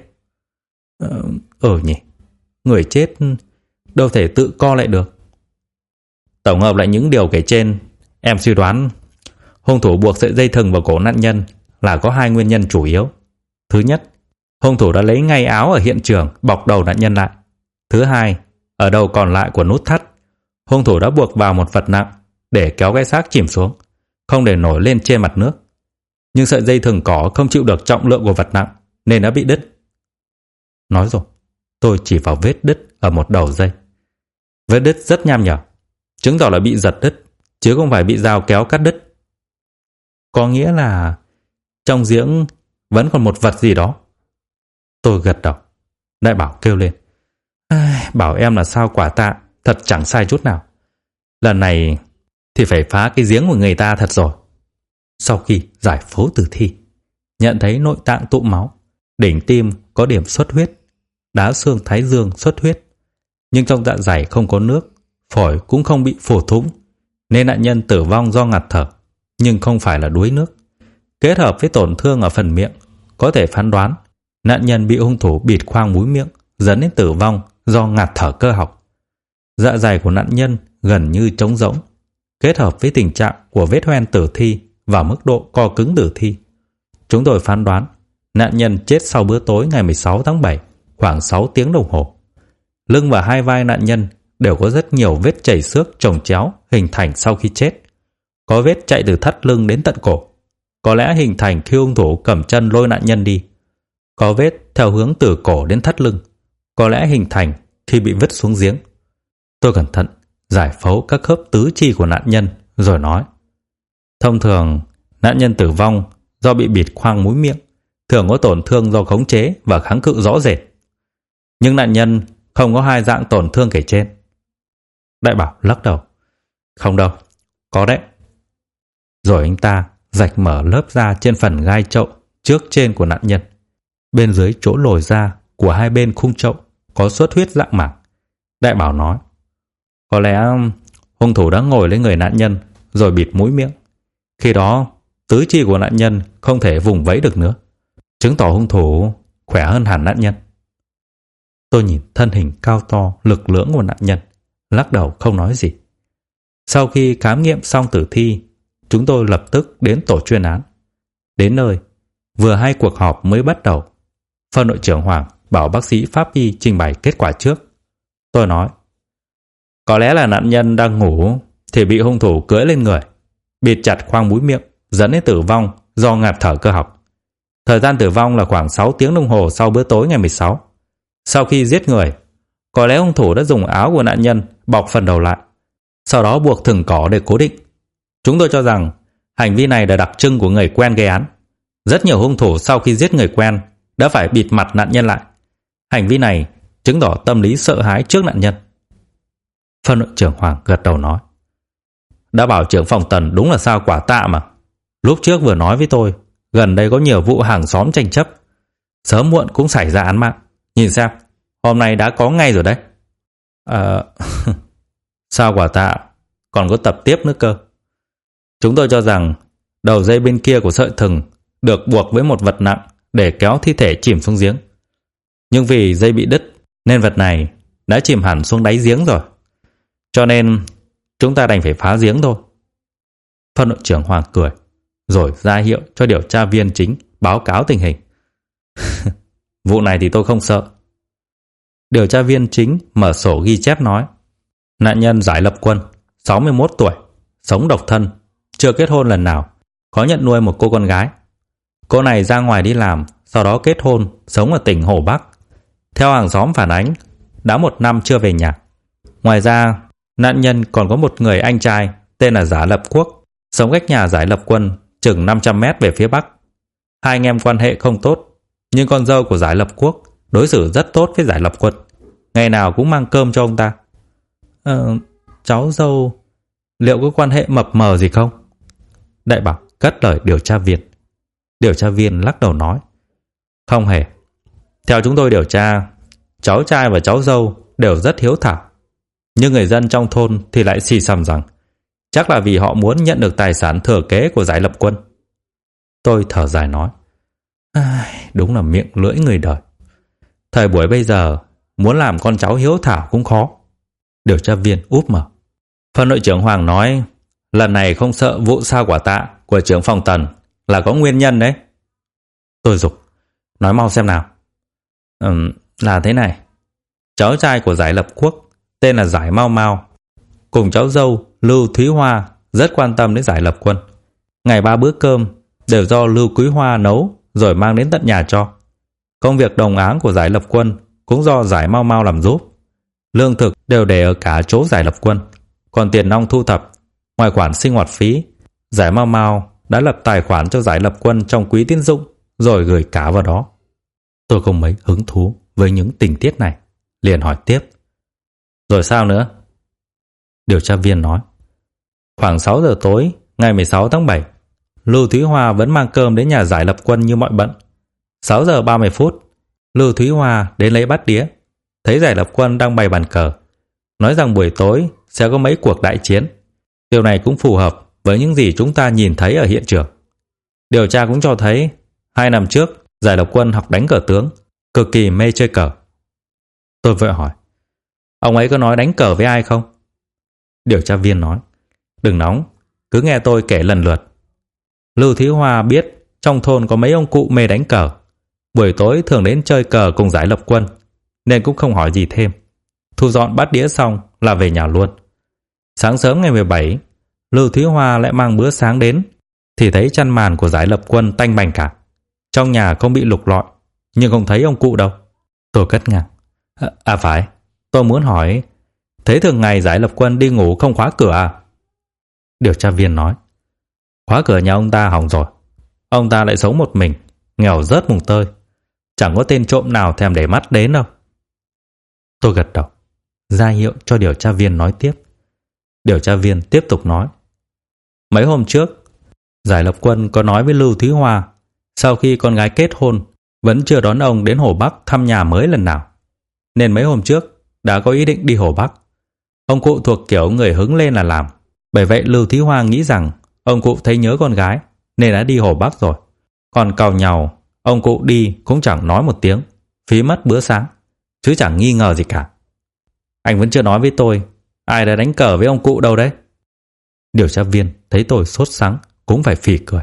Nhỉ, người chết đâu thể tự co lại được. Tổng hợp lại những điều kể trên, em suy đoán hung thủ buộc sợi dây thừng vào cổ nạn nhân là có 2 nguyên nhân chủ yếu. Thứ nhất, hung thủ đã lấy ngay áo ở hiện trường bọc đầu nạn nhân lại. Thứ hai, ở đầu còn lại của nút thắt, hung thủ đã buộc vào một vật nặng để kéo cái xác chìm xuống, không để nổi lên trên mặt nước. Nhưng sợi dây thừng cỏ không chịu được trọng lượng của vật nặng nên đã bị đứt. Nói rồi, tôi chỉ vào vết đứt ở một đầu dây. Vết đứt rất nham nhở, chứng tỏ là bị giật đứt, chứ không phải bị dao kéo cắt đứt. Có nghĩa là trong giếng vẫn còn một vật gì đó. Tôi gật đầu. Đại Bảo kêu lên: Bảo em là sao quả tạ, thật chẳng sai chút nào. Lần này thì phải phá cái giếng của người ta thật rồi. Sau khi giải phẫu tử thi, nhận thấy nội tạng tụ máu, đỉnh tim có điểm xuất huyết, đá xương thái dương xuất huyết, nhưng trong dạ dày không có nước, phổi cũng không bị phổ thủng, nên nạn nhân tử vong do ngạt thở, nhưng không phải là đuối nước. Kết hợp với tổn thương ở phần miệng, có thể phán đoán nạn nhân bị hung thủ bịt khoang mũi miệng dẫn đến tử vong do ngạt thở cơ học. Dạ dày của nạn nhân gần như trống rỗng, kết hợp với tình trạng của vết hoen tử thi và mức độ co cứng tử thi, chúng tôi phán đoán nạn nhân chết sau bữa tối ngày 16 tháng 7 khoảng 6 tiếng đồng hồ. Lưng và hai vai nạn nhân đều có rất nhiều vết chảy xước chồng chéo hình thành sau khi chết. Có vết chạy từ thắt lưng đến tận cổ, có lẽ hình thành khi hung thủ cầm chân lôi nạn nhân đi. Có vết theo hướng từ cổ đến thắt lưng, có lẽ hình thành khi bị vứt xuống giếng. Tôi cẩn thận giải phẫu các khớp tứ chi của nạn nhân rồi nói: thông thường, nạn nhân tử vong do bị bịt khoang mũi miệng thường có tổn thương do khống chế và kháng cự rõ rệt. Nhưng nạn nhân không có hai dạng tổn thương kể trên. Đại Bảo lắc đầu: không đâu, có đấy. Rồi anh ta rạch mở lớp da trên phần gai chậu trước trên của nạn nhân. Bên dưới chỗ lồi da của hai bên khung chậu có xuất huyết dạng mảng. Đại Bảo nói: có lẽ hung thủ đã ngồi lên người nạn nhân rồi bịt mũi miệng. Khi đó tứ chi của nạn nhân không thể vùng vẫy được nữa, chứng tỏ hung thủ khỏe hơn hẳn nạn nhân. Tôi nhìn thân hình cao to lực lưỡng của nạn nhân, lắc đầu không nói gì. Sau khi khám nghiệm xong tử thi, chúng tôi lập tức đến tổ chuyên án. Đến nơi, vừa hai cuộc họp mới bắt đầu. Phân đội trưởng Hoàng bảo bác sĩ pháp y trình bày kết quả trước. Tôi nói: có lẽ là nạn nhân đang ngủ thì bị hung thủ cưỡi lên người, bịt chặt khoang mũi miệng, dẫn đến tử vong do ngạt thở cơ học. Thời gian tử vong là khoảng 6 tiếng đồng hồ sau bữa tối ngày 16. Sau khi giết người, có lẽ hung thủ đã dùng áo của nạn nhân bọc phần đầu lại, sau đó buộc thừng cỏ để cố định. Chúng tôi cho rằng hành vi này là đặc trưng của người quen gây án. Rất nhiều hung thủ sau khi giết người quen đã phải bịt mặt nạn nhân lại. Hành vi này chứng tỏ tâm lý sợ hãi trước nạn nhân. Phân đội trưởng Hoàng gật đầu nói: đã bảo trưởng phòng Tần đúng là sao quả tạ mà. Lúc trước vừa nói với tôi, gần đây có nhiều vụ hàng xóm tranh chấp, sớm muộn cũng xảy ra án mạng. Nhìn xem, hôm nay đã có ngay rồi đấy. Sao quả tạ, còn có tập tiếp nữa cơ. Chúng tôi cho rằng đầu dây bên kia của sợi thừng được buộc với một vật nặng để kéo thi thể chìm xuống giếng. Nhưng vì dây bị đứt nên vật này đã chìm hẳn xuống đáy giếng rồi. Cho nên chúng ta đành phải phá giếng thôi. Phân đội trưởng Hoàng cười, rồi ra hiệu cho điều tra viên chính báo cáo tình hình. Vụ này thì tôi không sợ. Điều tra viên chính mở sổ ghi chép nói: nạn nhân Giải Lập Quân, 61 tuổi, sống độc thân, chưa kết hôn lần nào, có nhận nuôi một cô con gái. Cô này ra ngoài đi làm, sau đó kết hôn, sống ở tỉnh Hồ Bắc. Theo hàng xóm phản ánh, đã 1 năm chưa về nhà. Ngoài ra, nạn nhân còn có một người anh trai tên là Giả Lập Quốc, sống cách nhà Giải Lập Quân chừng 500 mét về phía bắc. Hai anh em quan hệ không tốt, nhưng con dâu của Giải Lập Quốc đối xử rất tốt với Giải Lập Quân, ngày nào cũng mang cơm cho ông ta. Cháu dâu liệu có quan hệ mập mờ gì không? Đại Bảo cất lời điều tra viên. Điều tra viên lắc đầu nói: không hề. Theo chúng tôi điều tra, cháu trai và cháu dâu đều rất hiếu thảo, nhưng người dân trong thôn thì lại xì xầm rằng chắc là vì họ muốn nhận được tài sản thừa kế của Giải Lập Quân. Tôi thở dài nói: đúng là miệng lưỡi người đời. Thời buổi bây giờ muốn làm con cháu hiếu thảo cũng khó. Điều tra viên úp mở. Phân đội trưởng Hoàng nói: lần này không sợ vụ sao quả tạ của trưởng phòng Tần là có nguyên nhân đấy. Tôi giục: nói mau xem nào. Là thế này. Cháu trai của Giải Lập Quốc tên là Giải Mau Mau, cùng cháu dâu Lưu Thúy Hoa rất quan tâm đến Giải Lập Quân. Ngày 3 bữa cơm đều do Lưu Quý Hoa nấu rồi mang đến tận nhà cho. Công việc đồng áng của Giải Lập Quân cũng do Giải Mau Mau làm giúp. Lương thực đều để ở cả chỗ Giải Lập Quân. Còn tiền nong thu thập, ngoài khoản sinh hoạt phí, Giải Mau Mau đã lập tài khoản cho Giải Lập Quân trong quỹ tín dụng rồi gửi cả vào đó. Tôi không mấy hứng thú với những tình tiết này, liền hỏi tiếp: rồi sao nữa? Điều tra viên nói: khoảng 6 giờ tối ngày 16 tháng 7, Lưu Thúy Hoa vẫn mang cơm đến nhà Giải Lập Quân như mọi bận. 6 giờ 30 phút, Lưu Thúy Hoa đến lấy bát đĩa, thấy Giải Lập Quân đang bày bàn cờ, nói rằng buổi tối sẽ có mấy cuộc đại chiến. Điều này cũng phù hợp với những gì chúng ta nhìn thấy ở hiện trường. Điều tra cũng cho thấy 2 năm trước Giải Lập Quân học đánh cờ tướng, cực kỳ mê chơi cờ. Tôi vội hỏi: ông ấy có nói đánh cờ với ai không? Điều tra viên nói: Đừng nóng, cứ nghe tôi kể lần lượt. Lưu Thúy Hoa biết trong thôn có mấy ông cụ mê đánh cờ, buổi tối thường đến chơi cờ cùng Giải Lập Quân, nên cũng không hỏi gì thêm. Thu dọn bát đĩa xong là về nhà luôn. Sáng sớm ngày 17, Lưu Thúy Hoa lại mang bữa sáng đến, thì thấy chăn màn của Giải Lập Quân tanh bành cả. Trong nhà không bị lục lọi, nhưng không thấy ông cụ đâu. Tôi cất ngang. À phải, tôi muốn hỏi, thế thường ngày Giải Lập Quân đi ngủ không khóa cửa à? Điều tra viên nói, khóa cửa nhà ông ta hỏng rồi. Ông ta lại sống một mình, nghèo rớt mùng tơi, chẳng có tên trộm nào thèm để mắt đến đâu. Tôi gật đầu, ra hiệu cho điều tra viên nói tiếp. Điều tra viên tiếp tục nói, mấy hôm trước, Giải Lập Quân có nói với Lưu Thúy Hoa, sau khi con gái kết hôn, vẫn chưa đón ông đến Hồ Bắc thăm nhà mới lần nào, nên mấy hôm trước đã có ý định đi Hồ Bắc. Ông cụ thuộc kiểu người hứng lên là làm, bởi vậy Lưu Thúy Hoa nghĩ rằng ông cụ thấy nhớ con gái nên đã đi Hồ Bắc rồi. Còn càu nhàu, ông cụ đi cũng chẳng nói một tiếng, phí mất bữa sáng, chứ chẳng nghi ngờ gì cả. Anh vẫn chưa nói với tôi ai đã đánh cờ với ông cụ đâu đấy. Điều tra viên thấy tôi sốt sắng cũng phải phì cười.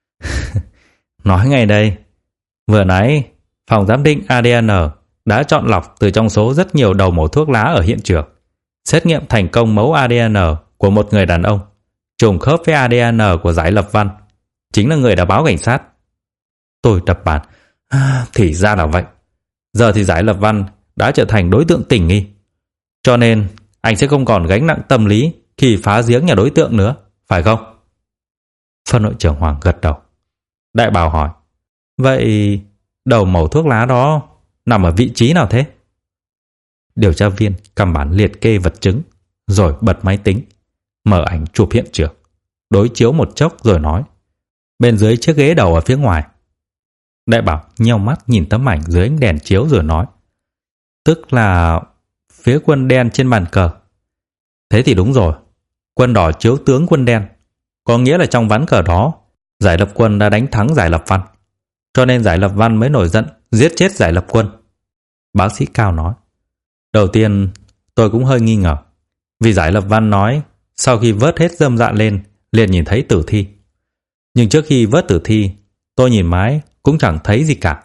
Nói ngay đây, vừa nãy phòng giám định ADN đã chọn lọc từ trong số rất nhiều đầu mẩu thuốc lá ở hiện trường, xét nghiệm thành công mẫu ADN của một người đàn ông, trùng khớp với ADN của Giải Lập Văn, chính là người đã báo cảnh sát. Tôi đập bàn. Thì ra là vậy. Giờ thì Giải Lập Văn đã trở thành đối tượng tình nghi, cho nên anh sẽ không còn gánh nặng tâm lý khi phá giếng nhà đối tượng nữa, phải không? Phân đội trưởng Hoàng gật đầu. Đại Bảo hỏi, vậy đầu mẩu thuốc lá đó nằm ở vị trí nào thế? Điều tra viên cầm bản liệt kê vật chứng, rồi bật máy tính, mở ảnh chụp hiện trường, đối chiếu một chốc rồi nói, bên dưới chiếc ghế đầu ở phía ngoài. Đại Bảo nheo mắt nhìn tấm ảnh dưới ánh đèn chiếu rồi nói, tức là phía quân đen trên bàn cờ. Thế thì đúng rồi, quân đỏ chiếu tướng quân đen, có nghĩa là trong ván cờ đó Giải Lập Quân đã đánh thắng Giải Lập Văn, cho nên Giải Lập Văn mới nổi giận giết chết Giải Lập Quân. Bác sĩ Cao nói, đầu tiên tôi cũng hơi nghi ngờ, vì Giải Lập Văn nói sau khi vớt hết rơm rạ lên liền nhìn thấy tử thi, nhưng trước khi vớt tử thi tôi nhìn mãi cũng chẳng thấy gì cả.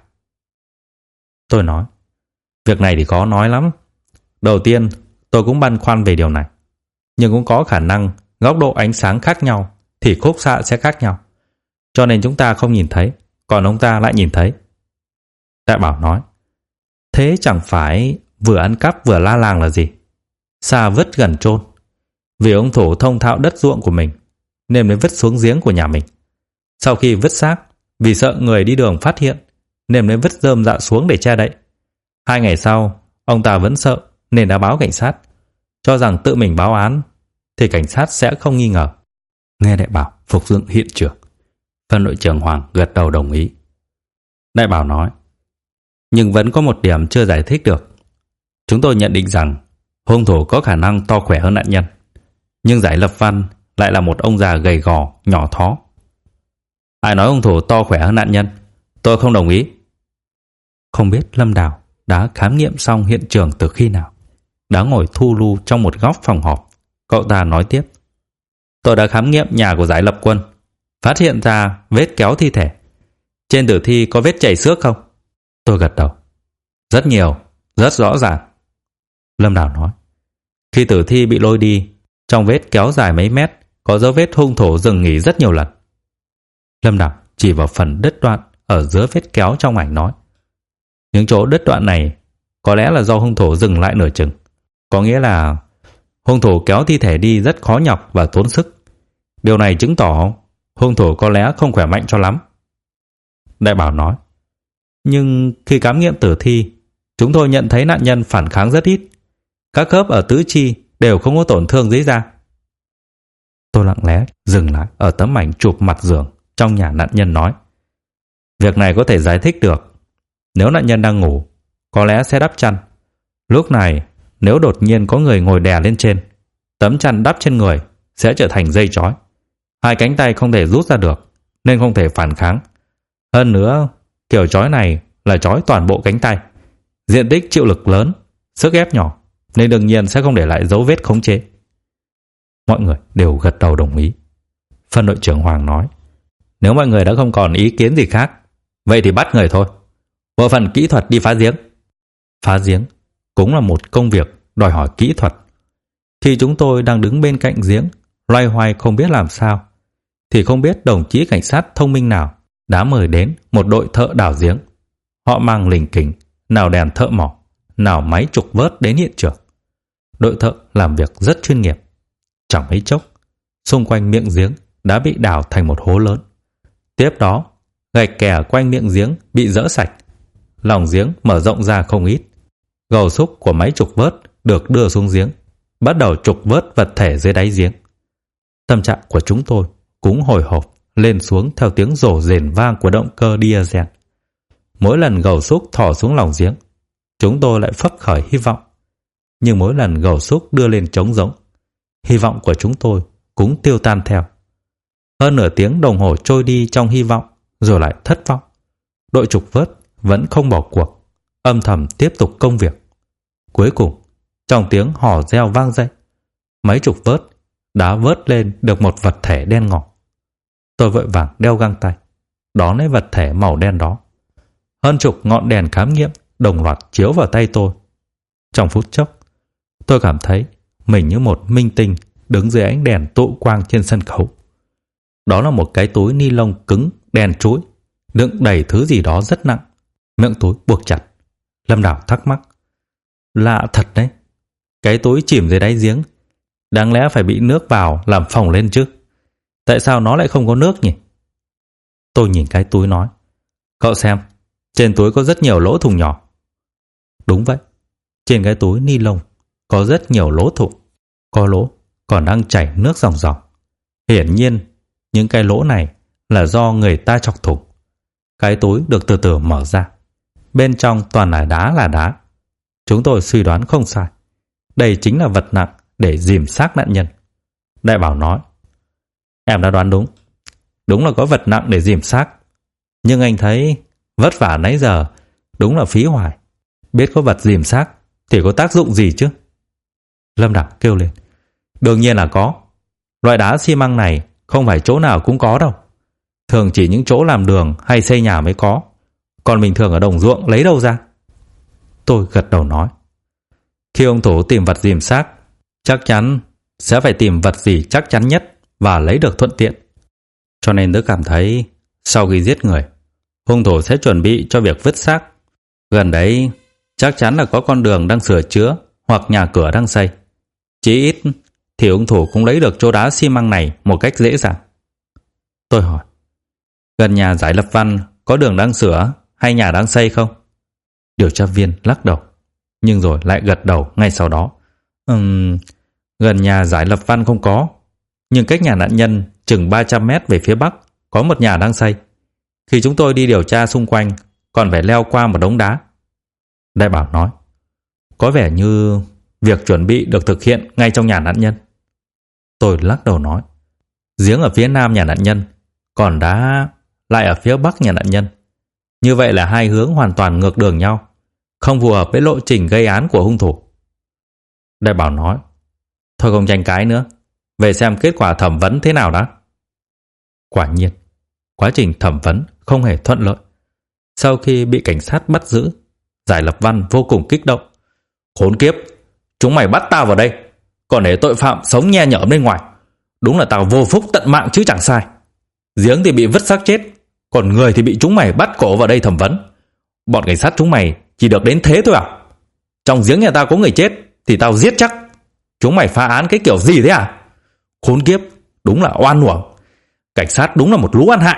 Tôi nói, việc này thì khó nói lắm. Đầu tiên tôi cũng băn khoăn về điều này, nhưng cũng có khả năng góc độ ánh sáng khác nhau thì khúc xạ sẽ khác nhau, cho nên chúng ta không nhìn thấy, còn ông ta lại nhìn thấy. Đại Bảo nói, thế chẳng phải vừa ăn cắp vừa la làng là gì? Xa vứt gần chôn. Vì ông thủ thông thạo đất ruộng của mình nên mới vứt xuống giếng của nhà mình. Sau khi vứt xác, vì sợ người đi đường phát hiện nên mới vứt rơm rạ xuống để che đậy. 2 ngày sau, ông ta vẫn sợ nên đã báo cảnh sát, cho rằng tự mình báo án thì cảnh sát sẽ không nghi ngờ. Nghe Đại Bảo phục dựng hiện trường, phân đội trưởng Hoàng gật đầu đồng ý. Đại Bảo nói, nhưng vẫn có một điểm chưa giải thích được. Chúng tôi nhận định rằng hung thủ có khả năng to khỏe hơn nạn nhân, nhưng Giải Lập Văn lại là một ông già gầy gò, nhỏ thó. Ai nói hung thủ to khỏe hơn nạn nhân? Tôi không đồng ý. Không biết Lâm Đào đã khám nghiệm xong hiện trường từ khi nào. Đã ngồi thu lu trong một góc phòng họp, cậu ta nói tiếp, tôi đã khám nghiệm nhà của Giải Lập Quân, phát hiện ra vết kéo thi thể. Trên tử thi có vết chảy xước không? Tôi gật đầu. Rất nhiều, rất rõ ràng. Lâm Đào nói, khi tử thi bị lôi đi, trong vết kéo dài mấy mét có dấu vết hung thủ dừng nghỉ rất nhiều lần. Lâm Đào chỉ vào phần đứt đoạn ở giữa vết kéo trong ảnh nói, những chỗ đứt đoạn này có lẽ là do hung thủ dừng lại nửa chừng, có nghĩa là hung thủ kéo thi thể đi rất khó nhọc và tốn sức. Điều này chứng tỏ hung thủ có lẽ không khỏe mạnh cho lắm. Đại Bảo nói, nhưng khi khám nghiệm tử thi, chúng tôi nhận thấy nạn nhân phản kháng rất ít. Các khớp ở tứ chi đều không có tổn thương dưới da. Tôi lặng lẽ dừng lại ở tấm ảnh chụp mặt giường trong nhà nạn nhân nói, việc này có thể giải thích được. Nếu nạn nhân đang ngủ, có lẽ sẽ đắp chăn. Lúc này, nếu đột nhiên có người ngồi đè lên trên, tấm chăn đắp trên người sẽ trở thành dây trói. 2 cánh tay không thể rút ra được, nên không thể phản kháng. Hơn nữa, kiểu trói này là trói toàn bộ cánh tay. Diện tích chịu lực lớn, sức ép nhỏ, nên đương nhiên sẽ không để lại dấu vết khống chế. Mọi người đều gật đầu đồng ý. Phân đội trưởng Hoàng nói: "Nếu mọi người đã không còn ý kiến gì khác, vậy thì bắt người thôi. Bộ phận kỹ thuật đi phá giếng." Phá giếng cũng là một công việc đòi hỏi kỹ thuật. Khi chúng tôi đang đứng bên cạnh giếng, loay hoay không biết làm sao, thì không biết đồng chí cảnh sát thông minh nào đã mời đến một đội thợ đào giếng. Họ mang lỉnh kỉnh, nào đèn thợ mỏ, nào máy trục vớt đến hiện trường. Đội thợ làm việc rất chuyên nghiệp. Chẳng mấy chốc, xung quanh miệng giếng đã bị đào thành một hố lớn. Tiếp đó, gạch kè quanh miệng giếng bị dỡ sạch. Lòng giếng mở rộng ra không ít. Gầu xúc của máy trục vớt được đưa xuống giếng, bắt đầu trục vớt vật thể dưới đáy giếng. Tâm trạng của chúng tôi cũng hồi hộp lên xuống theo tiếng rổ rền vang của động cơ diesel. Mỗi lần gầu xúc thò xuống lòng giếng, chúng tôi lại phấp khởi hy vọng. Nhưng mỗi lần gầu xúc đưa lên trống rỗng, hy vọng của chúng tôi cũng tiêu tan theo. Hơn nửa tiếng đồng hồ trôi đi trong hy vọng, rồi lại thất vọng. Đội trục vớt vẫn không bỏ cuộc, âm thầm tiếp tục công việc. Cuối cùng, trong tiếng hò reo vang dậy, máy trục vớt đã vớt lên được một vật thể đen ngòm. Tôi vội vàng đeo găng tay, đón lấy vật thể màu đen đó. Hơn chục ngọn đèn khám nghiệm đồng loạt chiếu vào tay tôi. Trong phút chốc, tôi cảm thấy mình như một minh tinh đứng dưới ánh đèn tụ quang trên sân khấu. Đó là một cái túi ni lông cứng đen trúi, đựng đầy thứ gì đó rất nặng. Miệng túi buộc chặt. Lâm Đào thắc mắc: "Lạ thật đấy, cái túi chìm dưới đáy giếng, đáng lẽ phải bị nước vào làm phồng lên chứ. Tại sao nó lại không có nước nhỉ?" Tôi nhìn cái túi nói: "Cậu xem, trên túi có rất nhiều lỗ thủng nhỏ." Đúng vậy, trên cái túi ni lông có rất nhiều lỗ thủng, có lỗ còn đang chảy nước ròng ròng. Hiển nhiên, những cái lỗ này là do người ta chọc thủng. Cái túi được từ từ mở ra. Bên trong toàn là đá. Chúng tôi suy đoán không sai. Đây chính là vật nặng để dìm xác nạn nhân. Đại Bảo nói: "Em đã đoán đúng. Đúng là có vật nặng để dìm xác. Nhưng anh thấy vất vả nãy giờ đúng là phí hoài. Biết có vật dìm xác thì có tác dụng gì chứ?" Lâm Đào kêu lên: "Đương nhiên là có. Loại đá xi măng này không phải chỗ nào cũng có đâu. Thường chỉ những chỗ làm đường hay xây nhà mới có. Còn bình thường ở đồng ruộng lấy đâu ra?" Tôi gật đầu nói: "Khi ông thủ tìm vật dìm xác, chắc chắn sẽ phải tìm vật gì chắc chắn nhất và lấy được thuận tiện. Cho nên tôi cảm thấy sau khi giết người, hung thủ sẽ chuẩn bị cho việc vứt xác. Gần đấy chắc chắn là có con đường đang sửa chữa hoặc nhà cửa đang xây. Chí ít thì hung thủ cũng lấy được chỗ đá xi măng này một cách dễ dàng." Tôi hỏi: "Gần nhà Giải Lập Văn có đường đang sửa hay nhà đang xây không?" Điều tra viên lắc đầu, nhưng rồi lại gật đầu ngay sau đó: Gần nhà Giải Lập Văn không có, nhưng cách nhà nạn nhân chừng 300 mét về phía bắc có một nhà đang xây. Khi chúng tôi đi điều tra xung quanh, còn phải leo qua một đống đá." Đại Bảo nói: "Có vẻ như việc chuẩn bị được thực hiện ngay trong nhà nạn nhân." Tôi lắc đầu nói: "Giếng ở phía nam nhà nạn nhân, còn đá lại ở phía bắc nhà nạn nhân. Như vậy là hai hướng hoàn toàn ngược đường nhau, không phù hợp với lộ trình gây án của hung thủ." Đại Bảo nói: "Thôi không tranh cãi nữa, về xem kết quả thẩm vấn thế nào đã." Quả nhiên, quá trình thẩm vấn không hề thuận lợi. Sau khi bị cảnh sát bắt giữ, Giải Lập Văn vô cùng kích động: "Khốn kiếp, chúng mày bắt tao vào đây, còn để tội phạm sống nhe nhởm bên ngoài. Đúng là tao vô phúc tận mạng chứ chẳng sai. Giếng thì bị vứt xác chết, còn người thì bị chúng mày bắt cổ vào đây thẩm vấn. Bọn cảnh sát chúng mày chỉ được đến thế thôi à? Trong giếng nhà tao có người chết thì tao giết chắc. Chúng mày phá án cái kiểu gì thế à? Khốn kiếp, đúng là oan uổng. Cảnh sát đúng là một lũ ăn hại."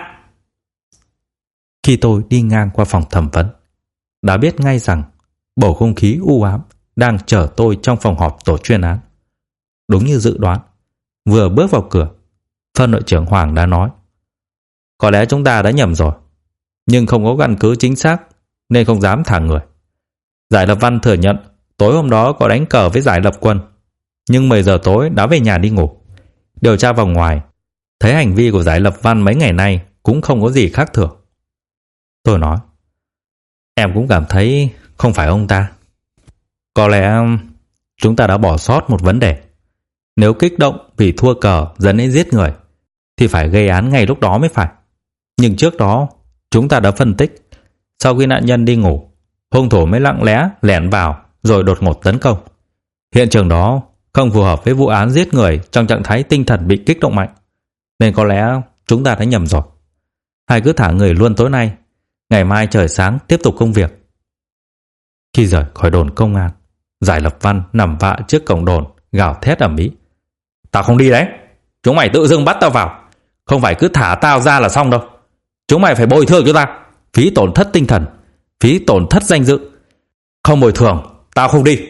Khi tôi đi ngang qua phòng thẩm vấn, đã biết ngay rằng bầu không khí u ám đang chờ tôi trong phòng họp tổ chuyên án. Đúng như dự đoán, vừa bước vào cửa, phân đội trưởng Hoàng đã nói: "Có lẽ chúng ta đã nhầm rồi, nhưng không có căn cứ chính xác nên không dám thả người. Giải Lập Văn thừa nhận tối hôm đó có đánh cờ với Giải Lập Quân, nhưng 10 giờ tối đã về nhà đi ngủ. Điều tra vòng ngoài, thấy hành vi của Giải Lập Văn mấy ngày nay cũng không có gì khác thường." Tôi nói: "Em cũng cảm thấy không phải ông ta. Có lẽ chúng ta đã bỏ sót một vấn đề. Nếu kích động vì thua cờ dẫn đến giết người thì phải gây án ngay lúc đó mới phải. Nhưng trước đó chúng ta đã phân tích, sau khi nạn nhân đi ngủ, hung thủ mới lặng lẽ lẻn vào rồi đột ngột tấn công. Hiện trường đó không phù hợp với vụ án giết người trong trạng thái tinh thần bị kích động mạnh, nên có lẽ chúng ta đã nhầm rồi. Hay cứ thả người luôn tối nay, ngày mai trời sáng tiếp tục công việc. Khi rời khỏi đồn công an, Giải Lập Văn nằm vạ trước cổng đồn gào thét ầm ĩ: "Tao không đi đấy, chúng mày tự dưng bắt tao vào, không phải cứ thả tao ra là xong đâu. Chúng mày phải bồi thường cho tao, phí tổn thất tinh thần, phí tổn thất danh dự. Không bồi thường, tao không đi."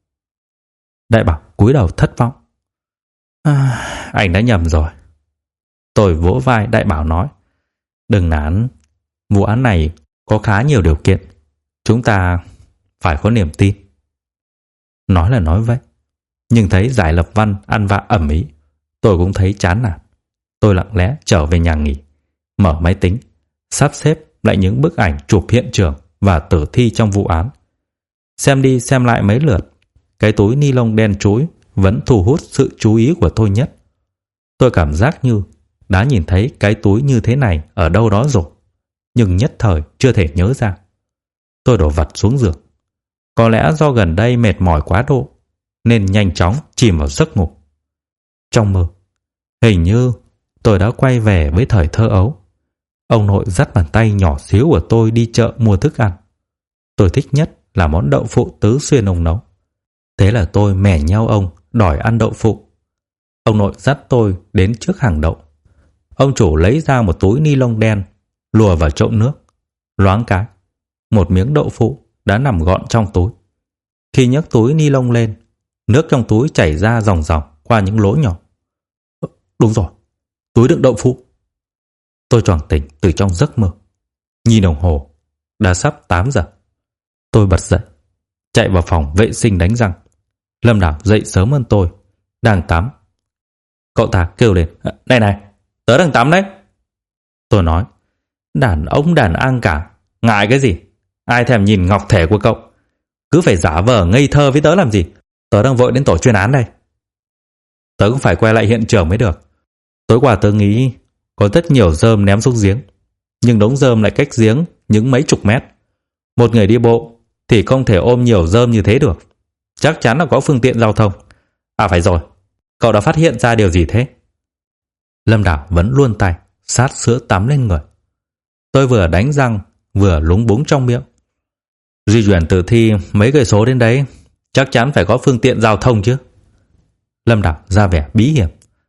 Đại Bảo cúi đầu thất vọng. Anh đã nhầm rồi. Tôi vỗ vai Đại Bảo nói: "Đừng nản, vụ án này có khá nhiều điều kiện, chúng ta phải có niềm tin." Nói là nói vậy, nhưng thấy Giải Lập Văn ăn vạ ầm ĩ, tôi cũng thấy chán nản. Tôi lặng lẽ trở về nhà nghỉ, mở máy tính, sắp xếp lại những bức ảnh chụp hiện trường và tử thi trong vụ án. Xem đi xem lại mấy lượt, cái túi ni lông đen chúi vẫn thu hút sự chú ý của tôi nhất. Tôi cảm giác như đã nhìn thấy cái túi như thế này ở đâu đó rồi, nhưng nhất thời chưa thể nhớ ra. Tôi đổ vật xuống giường. Có lẽ do gần đây mệt mỏi quá độ nên nhanh chóng chìm vào giấc ngủ. Trong mơ, hình như tôi đã quay về với thời thơ ấu. Ông nội dắt bàn tay nhỏ xíu của tôi đi chợ mua thức ăn. Tôi thích nhất là món đậu phụ Tứ Xuyên ông nấu. Thế là tôi mè nhau ông đòi ăn đậu phụ. Ông nội dắt tôi đến trước hàng đậu. Ông chủ lấy ra một túi ni lông đen, lùa vào chậu nước. Loáng cái, một miếng đậu phụ đã nằm gọn trong túi. Khi nhấc túi ni lông lên, nước trong túi chảy ra ròng ròng qua những lỗ nhỏ. Đúng rồi, túi đựng đậu phụ. Tôi choàng tỉnh từ trong giấc mơ. Nhìn đồng hồ, đã sắp 8 giờ. Tôi bật dậy, chạy vào phòng vệ sinh đánh răng. Lâm Đảo dậy sớm hơn tôi, đang tắm. Cậu ta kêu lên: Này này, tớ đang tắm đấy. Tôi nói: đàn ông đàn ang cả, ngại cái gì? Ai thèm nhìn ngọc thể của cậu? Cứ phải giả vờ ngây thơ với tớ làm gì? Tớ đang vội đến tổ chuyên án đây. Tớ cũng phải quay lại hiện trường mới được. Tối qua tớ nghĩ có rất nhiều rơm ném xuống giếng, nhưng đống rơm lại cách giếng những mấy chục mét. Một người đi bộ thì không thể ôm nhiều rơm như thế được. Chắc chắn là có phương tiện giao thông. À phải rồi, cậu đã phát hiện ra điều gì thế? Lâm Đảo vẫn luôn tay sát sữa tắm lên người. Tôi vừa đánh răng vừa lúng búng trong miệng. Di chuyển tử thi mấy cây số đến đấy, chắc chắn phải có phương tiện giao thông chứ. Lâm Đảo ra vẻ bí hiểm.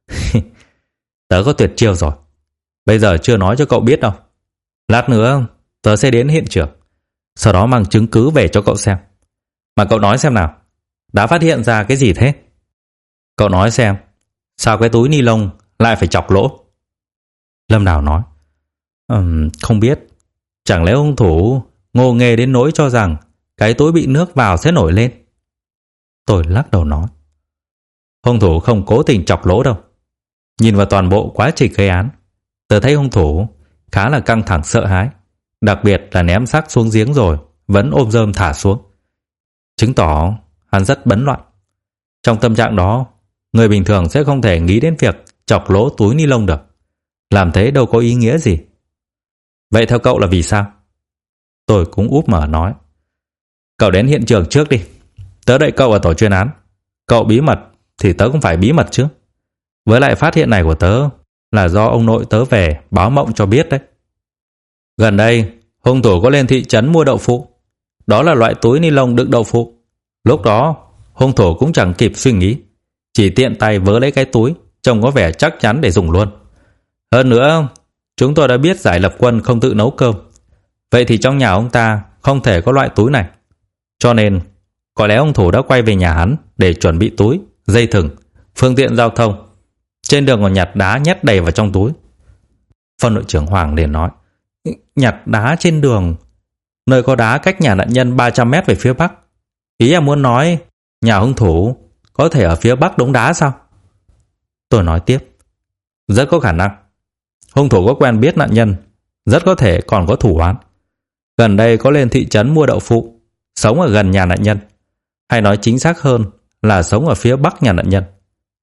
Tớ có tuyệt chiêu rồi. Bây giờ chưa nói cho cậu biết đâu. Lát nữa tớ sẽ đến hiện trường, sau đó mang chứng cứ về cho cậu xem. Mà cậu nói xem nào, đã phát hiện ra cái gì thế? Cậu nói xem, sao cái túi ni lông lại phải chọc lỗ? Lâm Đảo nói: Không biết. Chẳng lẽ hung thủ ngô nghê đến nỗi cho rằng cái túi bị nước vào sẽ nổi lên? Tôi lắc đầu nói: hung thủ không cố tình chọc lỗ đâu. Nhìn vào toàn bộ quá trình gây án, tớ thấy hung thủ khá là căng thẳng sợ hãi, đặc biệt là ném xác xuống giếng rồi vẫn ôm rơm thả xuống, chứng tỏ hắn rất bấn loạn. Trong tâm trạng đó, người bình thường sẽ không thể nghĩ đến việc chọc lỗ túi ni lông được. Làm thế đâu có ý nghĩa gì. Vậy theo cậu là vì sao? Tôi cũng úp mở nói: cậu đến hiện trường trước đi, tớ đợi cậu ở tổ chuyên án. Cậu bí mật thì tớ cũng phải bí mật chứ. Với lại phát hiện này của tớ là do ông nội tớ về báo mộng cho biết đấy. Gần đây hung thủ có lên thị trấn mua đậu phụ. Đó là loại túi ni lông đựng đậu phụ. Lúc đó hung thủ cũng chẳng kịp suy nghĩ, chỉ tiện tay vớ lấy cái túi, trông có vẻ chắc chắn để dùng luôn. Hơn nữa, chúng tôi đã biết Giải Lập Quân không tự nấu cơm, vậy thì trong nhà ông ta không thể có loại túi này. Cho nên có lẽ hung thủ đã quay về nhà hắn để chuẩn bị túi, dây thừng, phương tiện giao thông. Trên đường còn nhặt đá nhét đầy vào trong túi. Phân đội trưởng Hoàng liền nói: nhặt đá trên đường? Nơi có đá cách nhà nạn nhân 300 mét về phía bắc. Ý em muốn nói nhà hung thủ có thể ở phía bắc đống đá sao? Tôi nói tiếp: rất có khả năng. Hung thủ có quen biết nạn nhân, rất có thể còn có thủ oán. Gần đây có lên thị trấn mua đậu phụ, sống ở gần nhà nạn nhân, hay nói chính xác hơn là sống ở phía bắc nhà nạn nhân.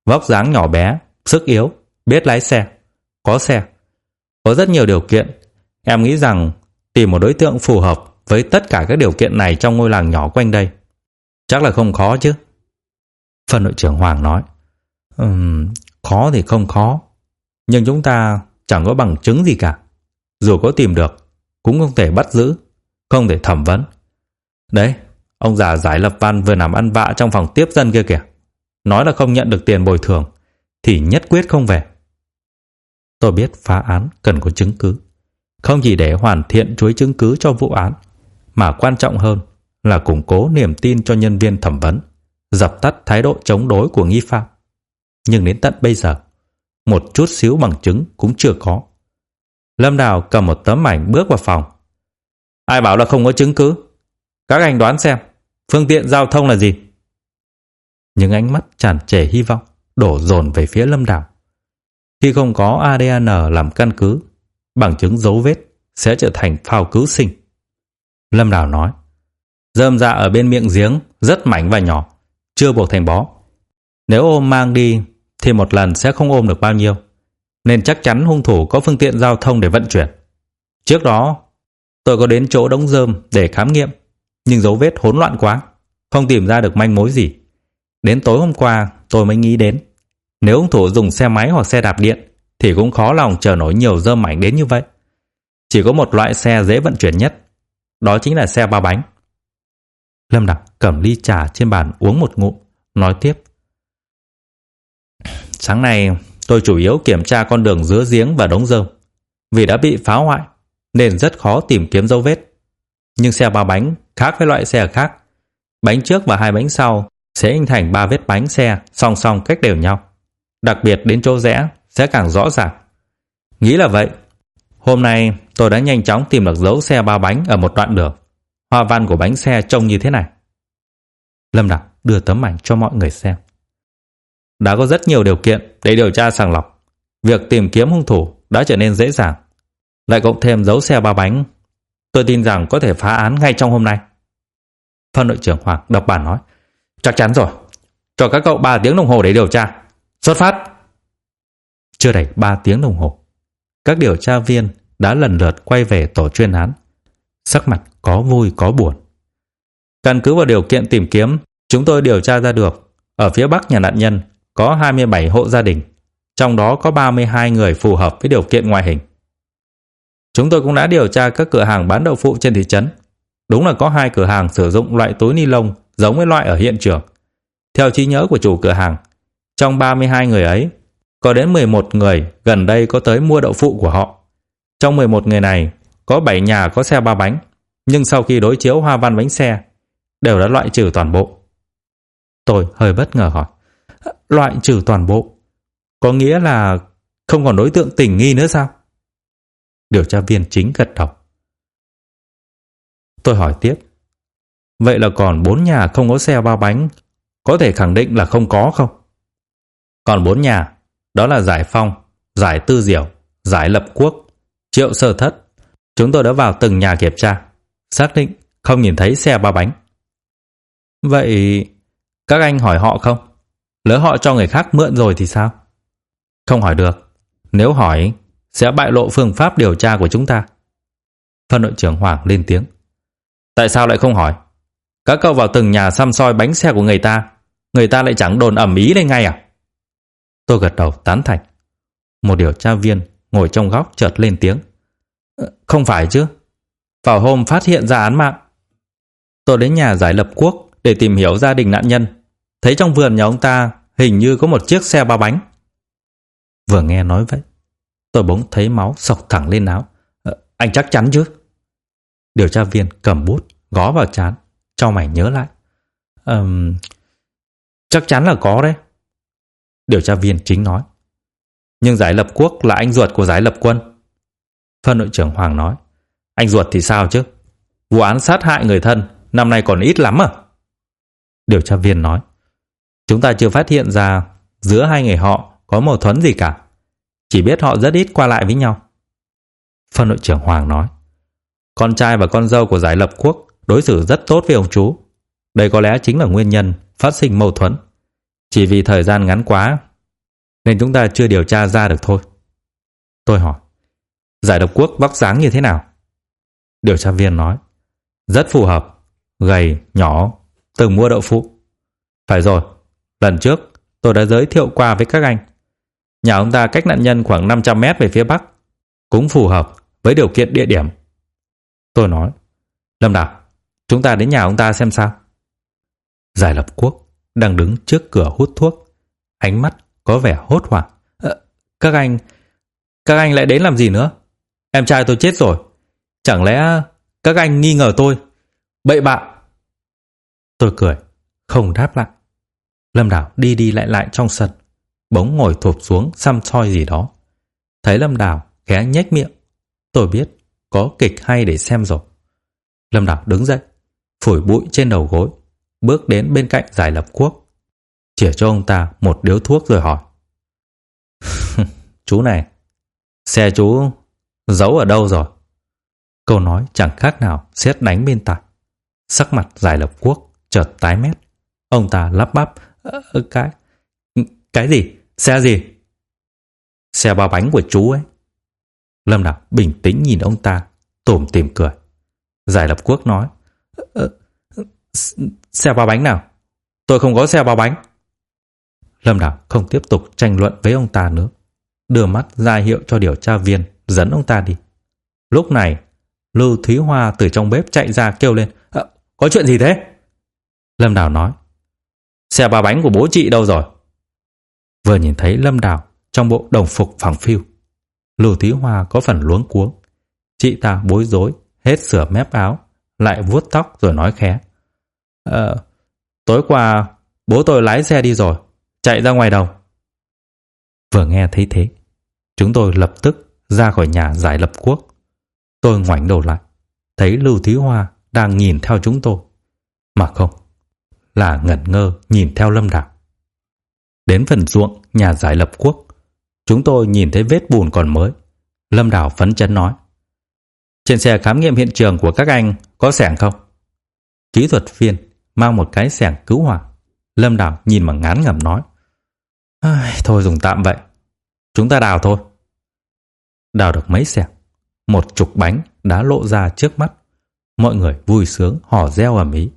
Vóc dáng nhỏ bé, sức yếu, biết lái xe, có xe. Có rất nhiều điều kiện. Em nghĩ rằng tìm một đối tượng phù hợp với tất cả các điều kiện này trong ngôi làng nhỏ quanh đây chắc là không khó chứ. Phân đội trưởng Hoàng nói. Khó thì không khó, nhưng chúng ta chẳng có bằng chứng gì cả. Dù có tìm được cũng không thể bắt giữ, không thể thẩm vấn. Đấy, ông già giải lập văn vừa nằm ăn vạ trong phòng tiếp dân kia kìa, nói là không nhận được tiền bồi thường thì nhất quyết không về. Tôi biết phá án cần có chứng cứ, không chỉ để hoàn thiện chuỗi chứng cứ cho vụ án, mà quan trọng hơn là củng cố niềm tin cho nhân viên thẩm vấn, dập tắt thái độ chống đối của nghi phạm. Nhưng đến tận bây giờ, một chút xíu bằng chứng cũng chưa có. Lâm Đào cầm một tấm ảnh bước vào phòng. Ai bảo là không có chứng cứ? Các anh đoán xem, phương tiện giao thông là gì? Những ánh mắt tràn trề hy vọng đổ dồn về phía Lâm Đào. Khi không có ADN làm căn cứ, bằng chứng dấu vết sẽ trở thành phao cứu sinh. Lâm Đào nói, rơm rạ ở bên miệng giếng rất mảnh và nhỏ, chưa buộc thành bó. Nếu ôm mang đi thì một lần sẽ không ôm được bao nhiêu, nên chắc chắn hung thủ có phương tiện giao thông để vận chuyển. Trước đó, tôi có đến chỗ đống rơm để khám nghiệm, nhưng dấu vết hỗn loạn quá, không tìm ra được manh mối gì. Đến tối hôm qua, tôi mới nghĩ đến, nếu hung thủ dùng xe máy hoặc xe đạp điện thì cũng khó lòng chở nổi nhiều rơm mảnh đến như vậy. Chỉ có một loại xe dễ vận chuyển nhất, đó chính là xe ba bánh. Lâm Đào cầm ly trà trên bàn uống một ngụm, nói tiếp. Sáng nay tôi chủ yếu kiểm tra con đường giữa giếng và đống rơm. Vì đã bị phá hoại nên rất khó tìm kiếm dấu vết. Nhưng xe ba bánh khác với loại xe khác. Bánh trước và hai bánh sau sẽ hình thành 3 vết bánh xe song song cách đều nhau. Đặc biệt đến chỗ rẽ sẽ càng rõ ràng. Nghĩ là vậy, hôm nay tôi đã nhanh chóng tìm được dấu xe ba bánh ở một đoạn đường. Hoa văn của bánh xe trông như thế này. Lâm Đào đưa tấm ảnh cho mọi người xem. Đã có rất nhiều điều kiện để điều tra sàng lọc. Việc tìm kiếm hung thủ đã trở nên dễ dàng. Lại cộng thêm dấu xe ba bánh, tôi tin rằng có thể phá án ngay trong hôm nay. Phân đội trưởng Hoàng đập bàn nói, chắc chắn rồi. Cho các cậu 3 tiếng đồng hồ để điều tra. Xuất phát. Chưa đầy 3 tiếng đồng hồ, các điều tra viên đã lần lượt quay về tổ chuyên án, sắc mặt có vui có buồn. Căn cứ vào điều kiện tìm kiếm, chúng tôi điều tra ra được ở phía bắc nhà nạn nhân có 27 hộ gia đình, trong đó có 32 người phù hợp với điều kiện ngoại hình. Chúng tôi cũng đã điều tra các cửa hàng bán đậu phụ trên thị trấn. Đúng là có 2 cửa hàng sử dụng loại túi ni lông giống với loại ở hiện trường. Theo trí nhớ của chủ cửa hàng, trong 32 người ấy, có đến 11 người gần đây có tới mua đậu phụ của họ. Trong 11 người này, có 7 nhà có xe ba bánh, nhưng sau khi đối chiếu hoa văn bánh xe, đều đã loại trừ toàn bộ. Tôi hơi bất ngờ hỏi, loại trừ toàn bộ? Có nghĩa là không còn đối tượng tình nghi nữa sao? Điều tra viên chính gật đầu. Tôi hỏi tiếp, vậy là còn 4 nhà không có xe ba bánh, có thể khẳng định là không có không? Còn 4 nhà, đó là Giải Phong, Giải Tư Diểu, Giải Lập Quốc, Triệu Sơ Thất. Chúng tôi đã vào từng nhà kiểm tra, xác định không nhìn thấy xe ba bánh. Vậy các anh hỏi họ không? Lỡ họ cho người khác mượn rồi thì sao? Không hỏi được. Nếu hỏi sẽ bại lộ phương pháp điều tra của chúng ta. Phân đội trưởng Hoàng lên tiếng. Tại sao lại không hỏi? Các cậu vào từng nhà xăm soi bánh xe của người ta lại chẳng đồn ầm ĩ lên ngay à? Tôi gật đầu tán thành. Một điều tra viên ngồi trong góc chợt lên tiếng. Không phải chứ. Vào hôm phát hiện ra án mạng, tôi đến nhà Giải Lập Quốc để tìm hiểu gia đình nạn nhân. Thấy trong vườn nhà ông ta hình như có một chiếc xe ba bánh. Vừa nghe nói vậy, tôi bỗng thấy máu xộc thẳng lên áo. Anh chắc chắn chứ? Điều tra viên cầm bút gõ vào trán, chau mày nhớ lại. Chắc chắn là có đấy. Điều tra viên chính nói. Nhưng Giải Lập Quốc là anh ruột của Giải Lập Quân. Phân đội trưởng Hoàng nói. Anh ruột thì sao chứ? Vụ án sát hại người thân năm nay còn ít lắm à? Điều tra viên nói. Chúng ta chưa phát hiện ra giữa hai người họ có mâu thuẫn gì cả. Chỉ biết họ rất ít qua lại với nhau. Phân đội trưởng Hoàng nói. Con trai và con dâu của Giải Lập Quốc đối xử rất tốt với ông chú. Đây có lẽ chính là nguyên nhân phát sinh mâu thuẫn. Chỉ vì thời gian ngắn quá nên chúng ta chưa điều tra ra được thôi. Tôi hỏi, Giải Độc Quốc vóc dáng như thế nào? Điều tra viên nói, rất phù hợp, gầy, nhỏ, từng mua đậu phụ. Phải rồi, lần trước tôi đã giới thiệu qua với các anh. Nhà ông ta cách nạn nhân khoảng 500 mét về phía bắc, cũng phù hợp với điều kiện địa điểm. Tôi nói, Lâm Đào, chúng ta đến nhà ông ta xem sao. Giải Lập Quốc đang đứng trước cửa hút thuốc, ánh mắt có vẻ hốt hoảng. Các anh lại đến làm gì nữa? Em trai tôi chết rồi. Chẳng lẽ các anh nghi ngờ tôi? Bậy bạ. Tôi cười, không đáp lại. Lâm Đào đi đi lại lại trong sân, bỗng ngồi thụp xuống xăm soi gì đó. Thấy Lâm Đào khẽ nhếch miệng, tôi biết có kịch hay để xem rồi. Lâm Đào đứng dậy, phủi bụi trên đầu gối, bước đến bên cạnh Giải Lập Quốc, chĩa cho ông ta một điếu thuốc rồi hỏi, chú này, xe chú giấu ở đâu rồi? Câu nói chẳng khác nào sét đánh bên tai. Sắc mặt Giải Lập Quốc chợt tái mét. Ông ta lắp bắp, cái gì? Xe gì? Xe ba bánh của chú ấy. Lâm Đào bình tĩnh nhìn ông ta, tủm tỉm cười. Giải Lập Quốc nói, xe ba bánh nào? Tôi không có xe ba bánh. Lâm Đào không tiếp tục tranh luận với ông ta nữa, đưa mắt ra hiệu cho điều tra viên dẫn ông ta đi. Lúc này, Lưu Thúy Hoa từ trong bếp chạy ra kêu lên, có chuyện gì thế? Lâm Đào nói, xe ba bánh của bố chị đâu rồi? Vừa nhìn thấy Lâm Đào trong bộ đồng phục phẳng phiu, Lưu Thúy Hoa có phần luống cuống. Chị ta bối rối, hết sửa mép áo, lại vuốt tóc rồi nói khẽ, tối qua bố tôi lái xe đi rồi, chạy ra ngoài đồng. Vừa nghe thấy thế, chúng tôi lập tức ra khỏi nhà Giải Lập Quốc. Tôi ngoảnh đầu lại, thấy Lưu Thúy Hoa đang nhìn theo chúng tôi, mà không, là ngẩn ngơ nhìn theo Lâm Đào. Đến phần ruộng nhà Giải Lập Quốc, chúng tôi nhìn thấy vết bùn còn mới. Lâm Đào phấn chấn nói, trên xe khám nghiệm hiện trường của các anh có xẻng không? Kỹ thuật viên mang một cái xẻng cứu hỏa. Lâm Đào nhìn mà ngán ngẩm nói, thôi dùng tạm vậy, chúng ta đào thôi. Đào được mấy xẻng, một chục bánh đã lộ ra trước mắt. Mọi người vui sướng hò reo ầm ĩ.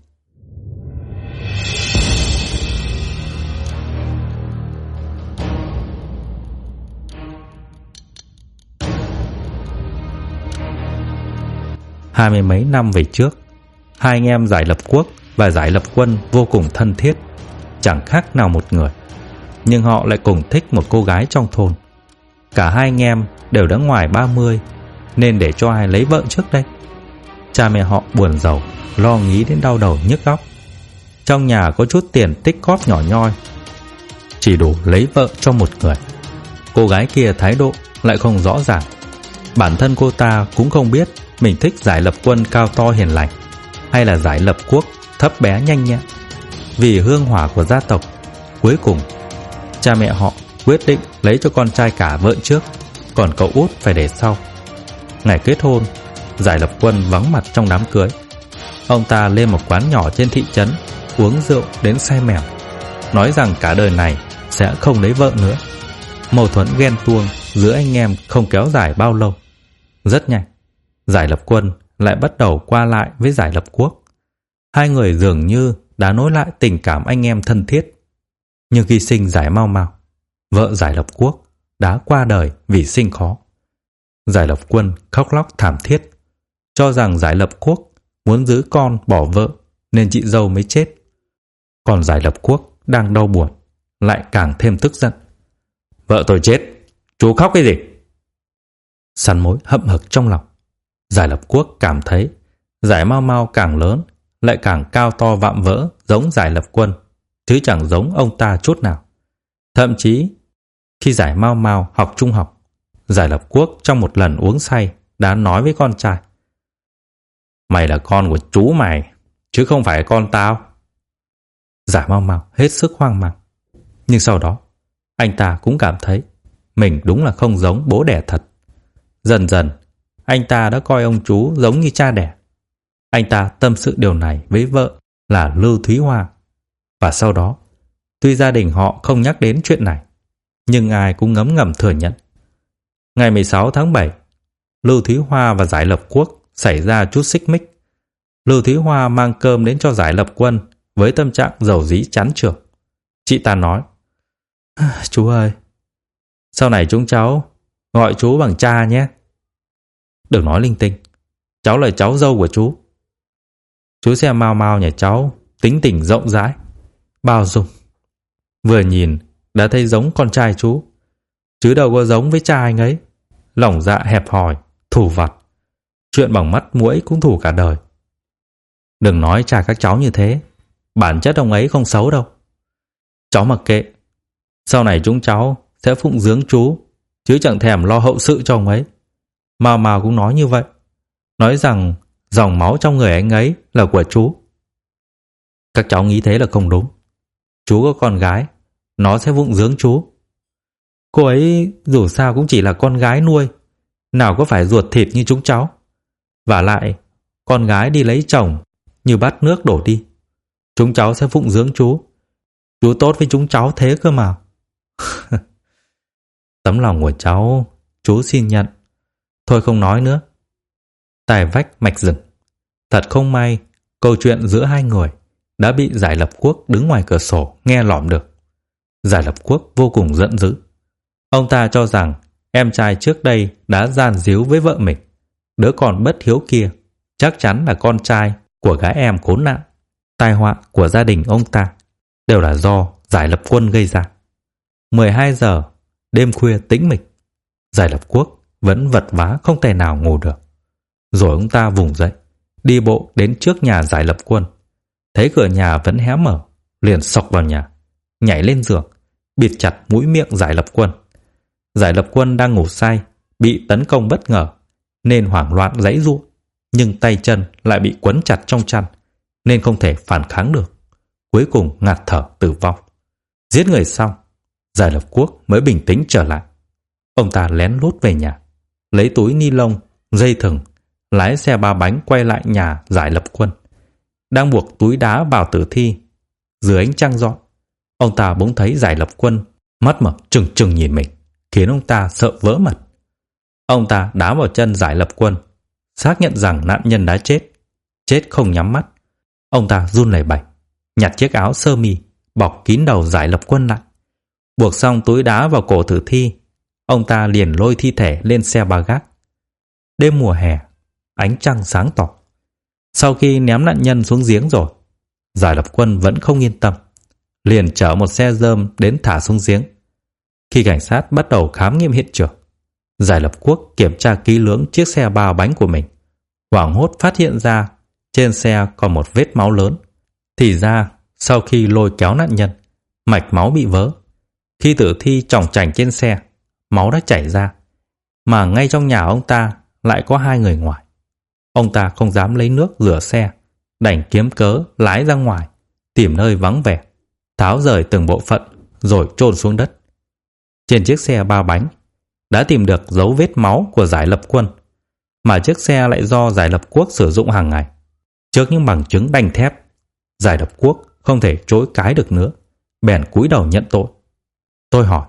Hai mươi mấy năm về trước, hai anh em Giải Lập Quốc và Giải Lập Quân vô cùng thân thiết, chẳng khác nào một người. Nhưng họ lại cùng thích một cô gái trong thôn. Cả hai anh em đều đã ngoài 30, nên để cho ai lấy vợ trước đây? Cha mẹ họ buồn rầu, lo nghĩ đến đau đầu nhức óc. Trong nhà có chút tiền tích cóp nhỏ nhoi, chỉ đủ lấy vợ cho một người. Cô gái kia thái độ lại không rõ ràng. Bản thân cô ta cũng không biết mình thích Giải Lập Quân cao to hiền lành, hay là Giải Lập Quốc thấp bé nhanh nhẹn. Vì hương hỏa của gia tộc, cuối cùng cha mẹ họ quyết định lấy cho con trai cả vợ trước, còn cậu út phải để sau. Ngày kết hôn, Giải Lập Quân vắng mặt trong đám cưới. Ông ta lên một quán nhỏ trên thị trấn, uống rượu đến say mèo, nói rằng cả đời này sẽ không lấy vợ nữa. Mâu thuẫn ghen tuông giữa anh em không kéo dài bao lâu. Rất nhanh, Giải Lập Quân lại bắt đầu qua lại với Giải Lập Quốc. Hai người dường như đã nối lại tình cảm anh em thân thiết. Nhưng khi sinh Giải Mau Mau, vợ Giải Lập Quốc đã qua đời vì sinh khó. Giải Lập Quân khóc lóc thảm thiết, cho rằng Giải Lập Quốc muốn giữ con bỏ vợ nên chị dâu mới chết. Còn Giải Lập Quốc đang đau buồn, lại càng thêm tức giận. Vợ tôi chết, chú khóc cái gì? Săn mối hậm hực trong lòng. Giải Lập Quốc cảm thấy Giải Mau Mau càng lớn, lại càng cao to vạm vỡ giống Giải Lập Quân, chứ chẳng giống ông ta chút nào. Thậm chí khi Giải Mau Mau học trung học, Giải Lập Quốc trong một lần uống say đã nói với con trai, mày là con của chú mày, chứ không phải con tao. Giải Mau Mau hết sức hoang mang. Nhưng sau đó, anh ta cũng cảm thấy mình đúng là không giống bố đẻ thật. Dần dần, anh ta đã coi ông chú giống như cha đẻ. Anh ta tâm sự điều này với vợ là Lưu Thúy Hoa. Và sau đó, tuy gia đình họ không nhắc đến chuyện này, nhưng ai cũng ngấm ngầm thừa nhận. Ngày 16 tháng 7, Lưu Thúy Hoa và Giải Lập Quốc xảy ra chút xích mích. Lưu Thúy Hoa mang cơm đến cho Giải Lập Quân với tâm trạng dầu dí chán chường. Chị ta nói: "Chú ơi, sau này chúng cháu gọi chú bằng cha nhé. Đừng nói linh tinh, cháu là cháu dâu của chú. Chú xem Mao Mao nhà cháu tính tình rộng rãi, bao dung. Vừa nhìn đã thấy giống con trai chú, chứ đâu có giống với cha anh ấy. Lòng dạ hẹp hòi, thủ vặt, chuyện bằng mắt mũi cũng thủ cả đời. Đừng nói cha các cháu như thế, bản chất ông ấy không xấu đâu. Cháu mặc kệ, sau này chúng cháu sẽ phụng dưỡng chú, chứ chẳng thèm lo hậu sự cho ông ấy." Mao Mao cũng nói như vậy, nói rằng dòng máu trong người anh ấy là của chú. Các cháu nghĩ thế là không đúng. Chú có con gái, nó sẽ phụng dưỡng chú. Cô ấy dù sao cũng chỉ là con gái nuôi, nào có phải ruột thịt như chúng cháu. Vả lại, con gái đi lấy chồng như bát nước đổ đi. Chúng cháu sẽ phụng dưỡng chú. Chú tốt với chúng cháu thế cơ mà. Tấm lòng của cháu, chú xin nhận. Thôi không nói nữa. Tài vách mạch rừng. Thật không may, câu chuyện giữa hai người đã bị Giải Lập Quốc đứng ngoài cửa sổ nghe lỏm được. Giải Lập Quốc vô cùng giận dữ. Ông ta cho rằng em trai trước đây đã gian díu với vợ mình. Đứa con bất hiếu kia chắc chắn là con trai của gái em khốn nạn. Tai họa của gia đình ông ta đều là do Giải Lập Quân gây ra. 12 giờ, đêm khuya tĩnh mịch, Giải Lập Quốc vẫn vật vã không thể nào ngủ được. Rồi ông ta vùng dậy, đi bộ đến trước nhà Giải Lập Quân. Thấy cửa nhà vẫn hé mở, liền xộc vào nhà, nhảy lên giường, bịt chặt mũi miệng Giải Lập Quân. Giải Lập Quân đang ngủ say, bị tấn công bất ngờ, nên hoảng loạn giãy giụa, nhưng tay chân lại bị quấn chặt trong chăn, nên không thể phản kháng được. Cuối cùng ngạt thở tử vong. Giết người xong, Giải Lập Quốc mới bình tĩnh trở lại. Ông ta lén lút về nhà, lấy túi ni lông, dây thừng, lái xe ba bánh quay lại nhà Giải Lập Quân. Đang buộc túi đá vào tử thi, dưới ánh trăng rọi, ông ta bỗng thấy Giải Lập Quân mắt mở trừng trừng nhìn mình, khiến ông ta sợ vỡ mật. Ông ta đá vào chân Giải Lập Quân, xác nhận rằng nạn nhân đã chết không nhắm mắt. Ông ta run lẩy bẩy, nhặt chiếc áo sơ mi bọc kín đầu Giải Lập Quân lại. Buộc xong túi đá vào cổ tử thi, ông ta liền lôi thi thể lên xe ba gác. Đêm mùa hè, ánh trăng sáng tỏ. Sau khi ném nạn nhân xuống giếng rồi, Giải Lập Quân vẫn không yên tâm, liền chở một xe rơm đến thả xuống giếng. Khi cảnh sát bắt đầu khám nghiệm hiện trường, Giải Lập Quốc kiểm tra kỹ lưỡng chiếc xe ba bánh của mình, hoảng hốt phát hiện ra trên xe còn một vết máu lớn. Thì ra, sau khi lôi kéo nạn nhân, mạch máu bị vỡ. Khi tử thi chỏng chành trên xe, máu đã chảy ra, mà ngay trong nhà ông ta lại có hai người ngoài. Ông ta không dám lấy nước rửa xe, đành kiếm cớ lái ra ngoài, tìm nơi vắng vẻ, tháo rời từng bộ phận rồi chôn xuống đất. Trên chiếc xe ba bánh đã tìm được dấu vết máu của Giải Lập Quân, mà chiếc xe lại do Giải Lập Quốc sử dụng hàng ngày. Trước những bằng chứng đanh thép, Giải Lập Quốc không thể chối cãi được nữa, bèn cúi đầu nhận tội. Tôi hỏi: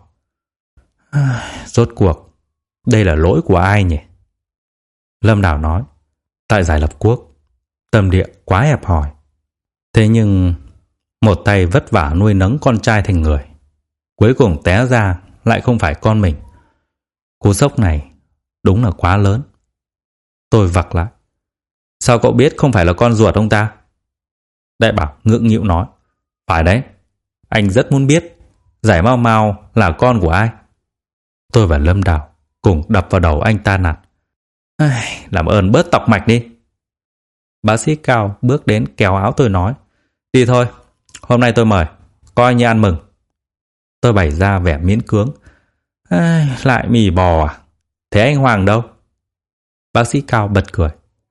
"Rốt cuộc đây là lỗi của ai nhỉ?" Lâm Đào nói: "Tại Giải Lập Quốc, tâm địa quá hẹp hòi. Thế nhưng một tay vất vả nuôi nấng con trai thành người, cuối cùng té ra lại không phải con mình. Cú sốc này đúng là quá lớn." Tôi vặc lại: "Sao cậu biết không phải là con ruột ông ta?" Đại Bảo ngượng nghịu nói: "Phải đấy, anh rất muốn biết Giải Mao Mao là con của ai." Tôi và Lâm Đào cùng đập vào đầu anh ta nạt: "Làm ơn bớt tọc mạch đi." Bác sĩ Cao bước đến kéo áo tôi nói: "Đi thôi, hôm nay tôi mời, coi như ăn mừng." Tôi bày ra vẻ miễn cưỡng: "Lại mì bò à? Thế anh Hoàng đâu?" Bác sĩ Cao bật cười: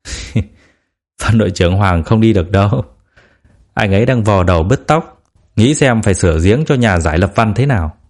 "Phân đội trưởng Hoàng không đi được đâu. Anh ấy đang vò đầu bứt tóc, nghĩ xem phải sửa giếng cho nhà Giải Lập Văn thế nào."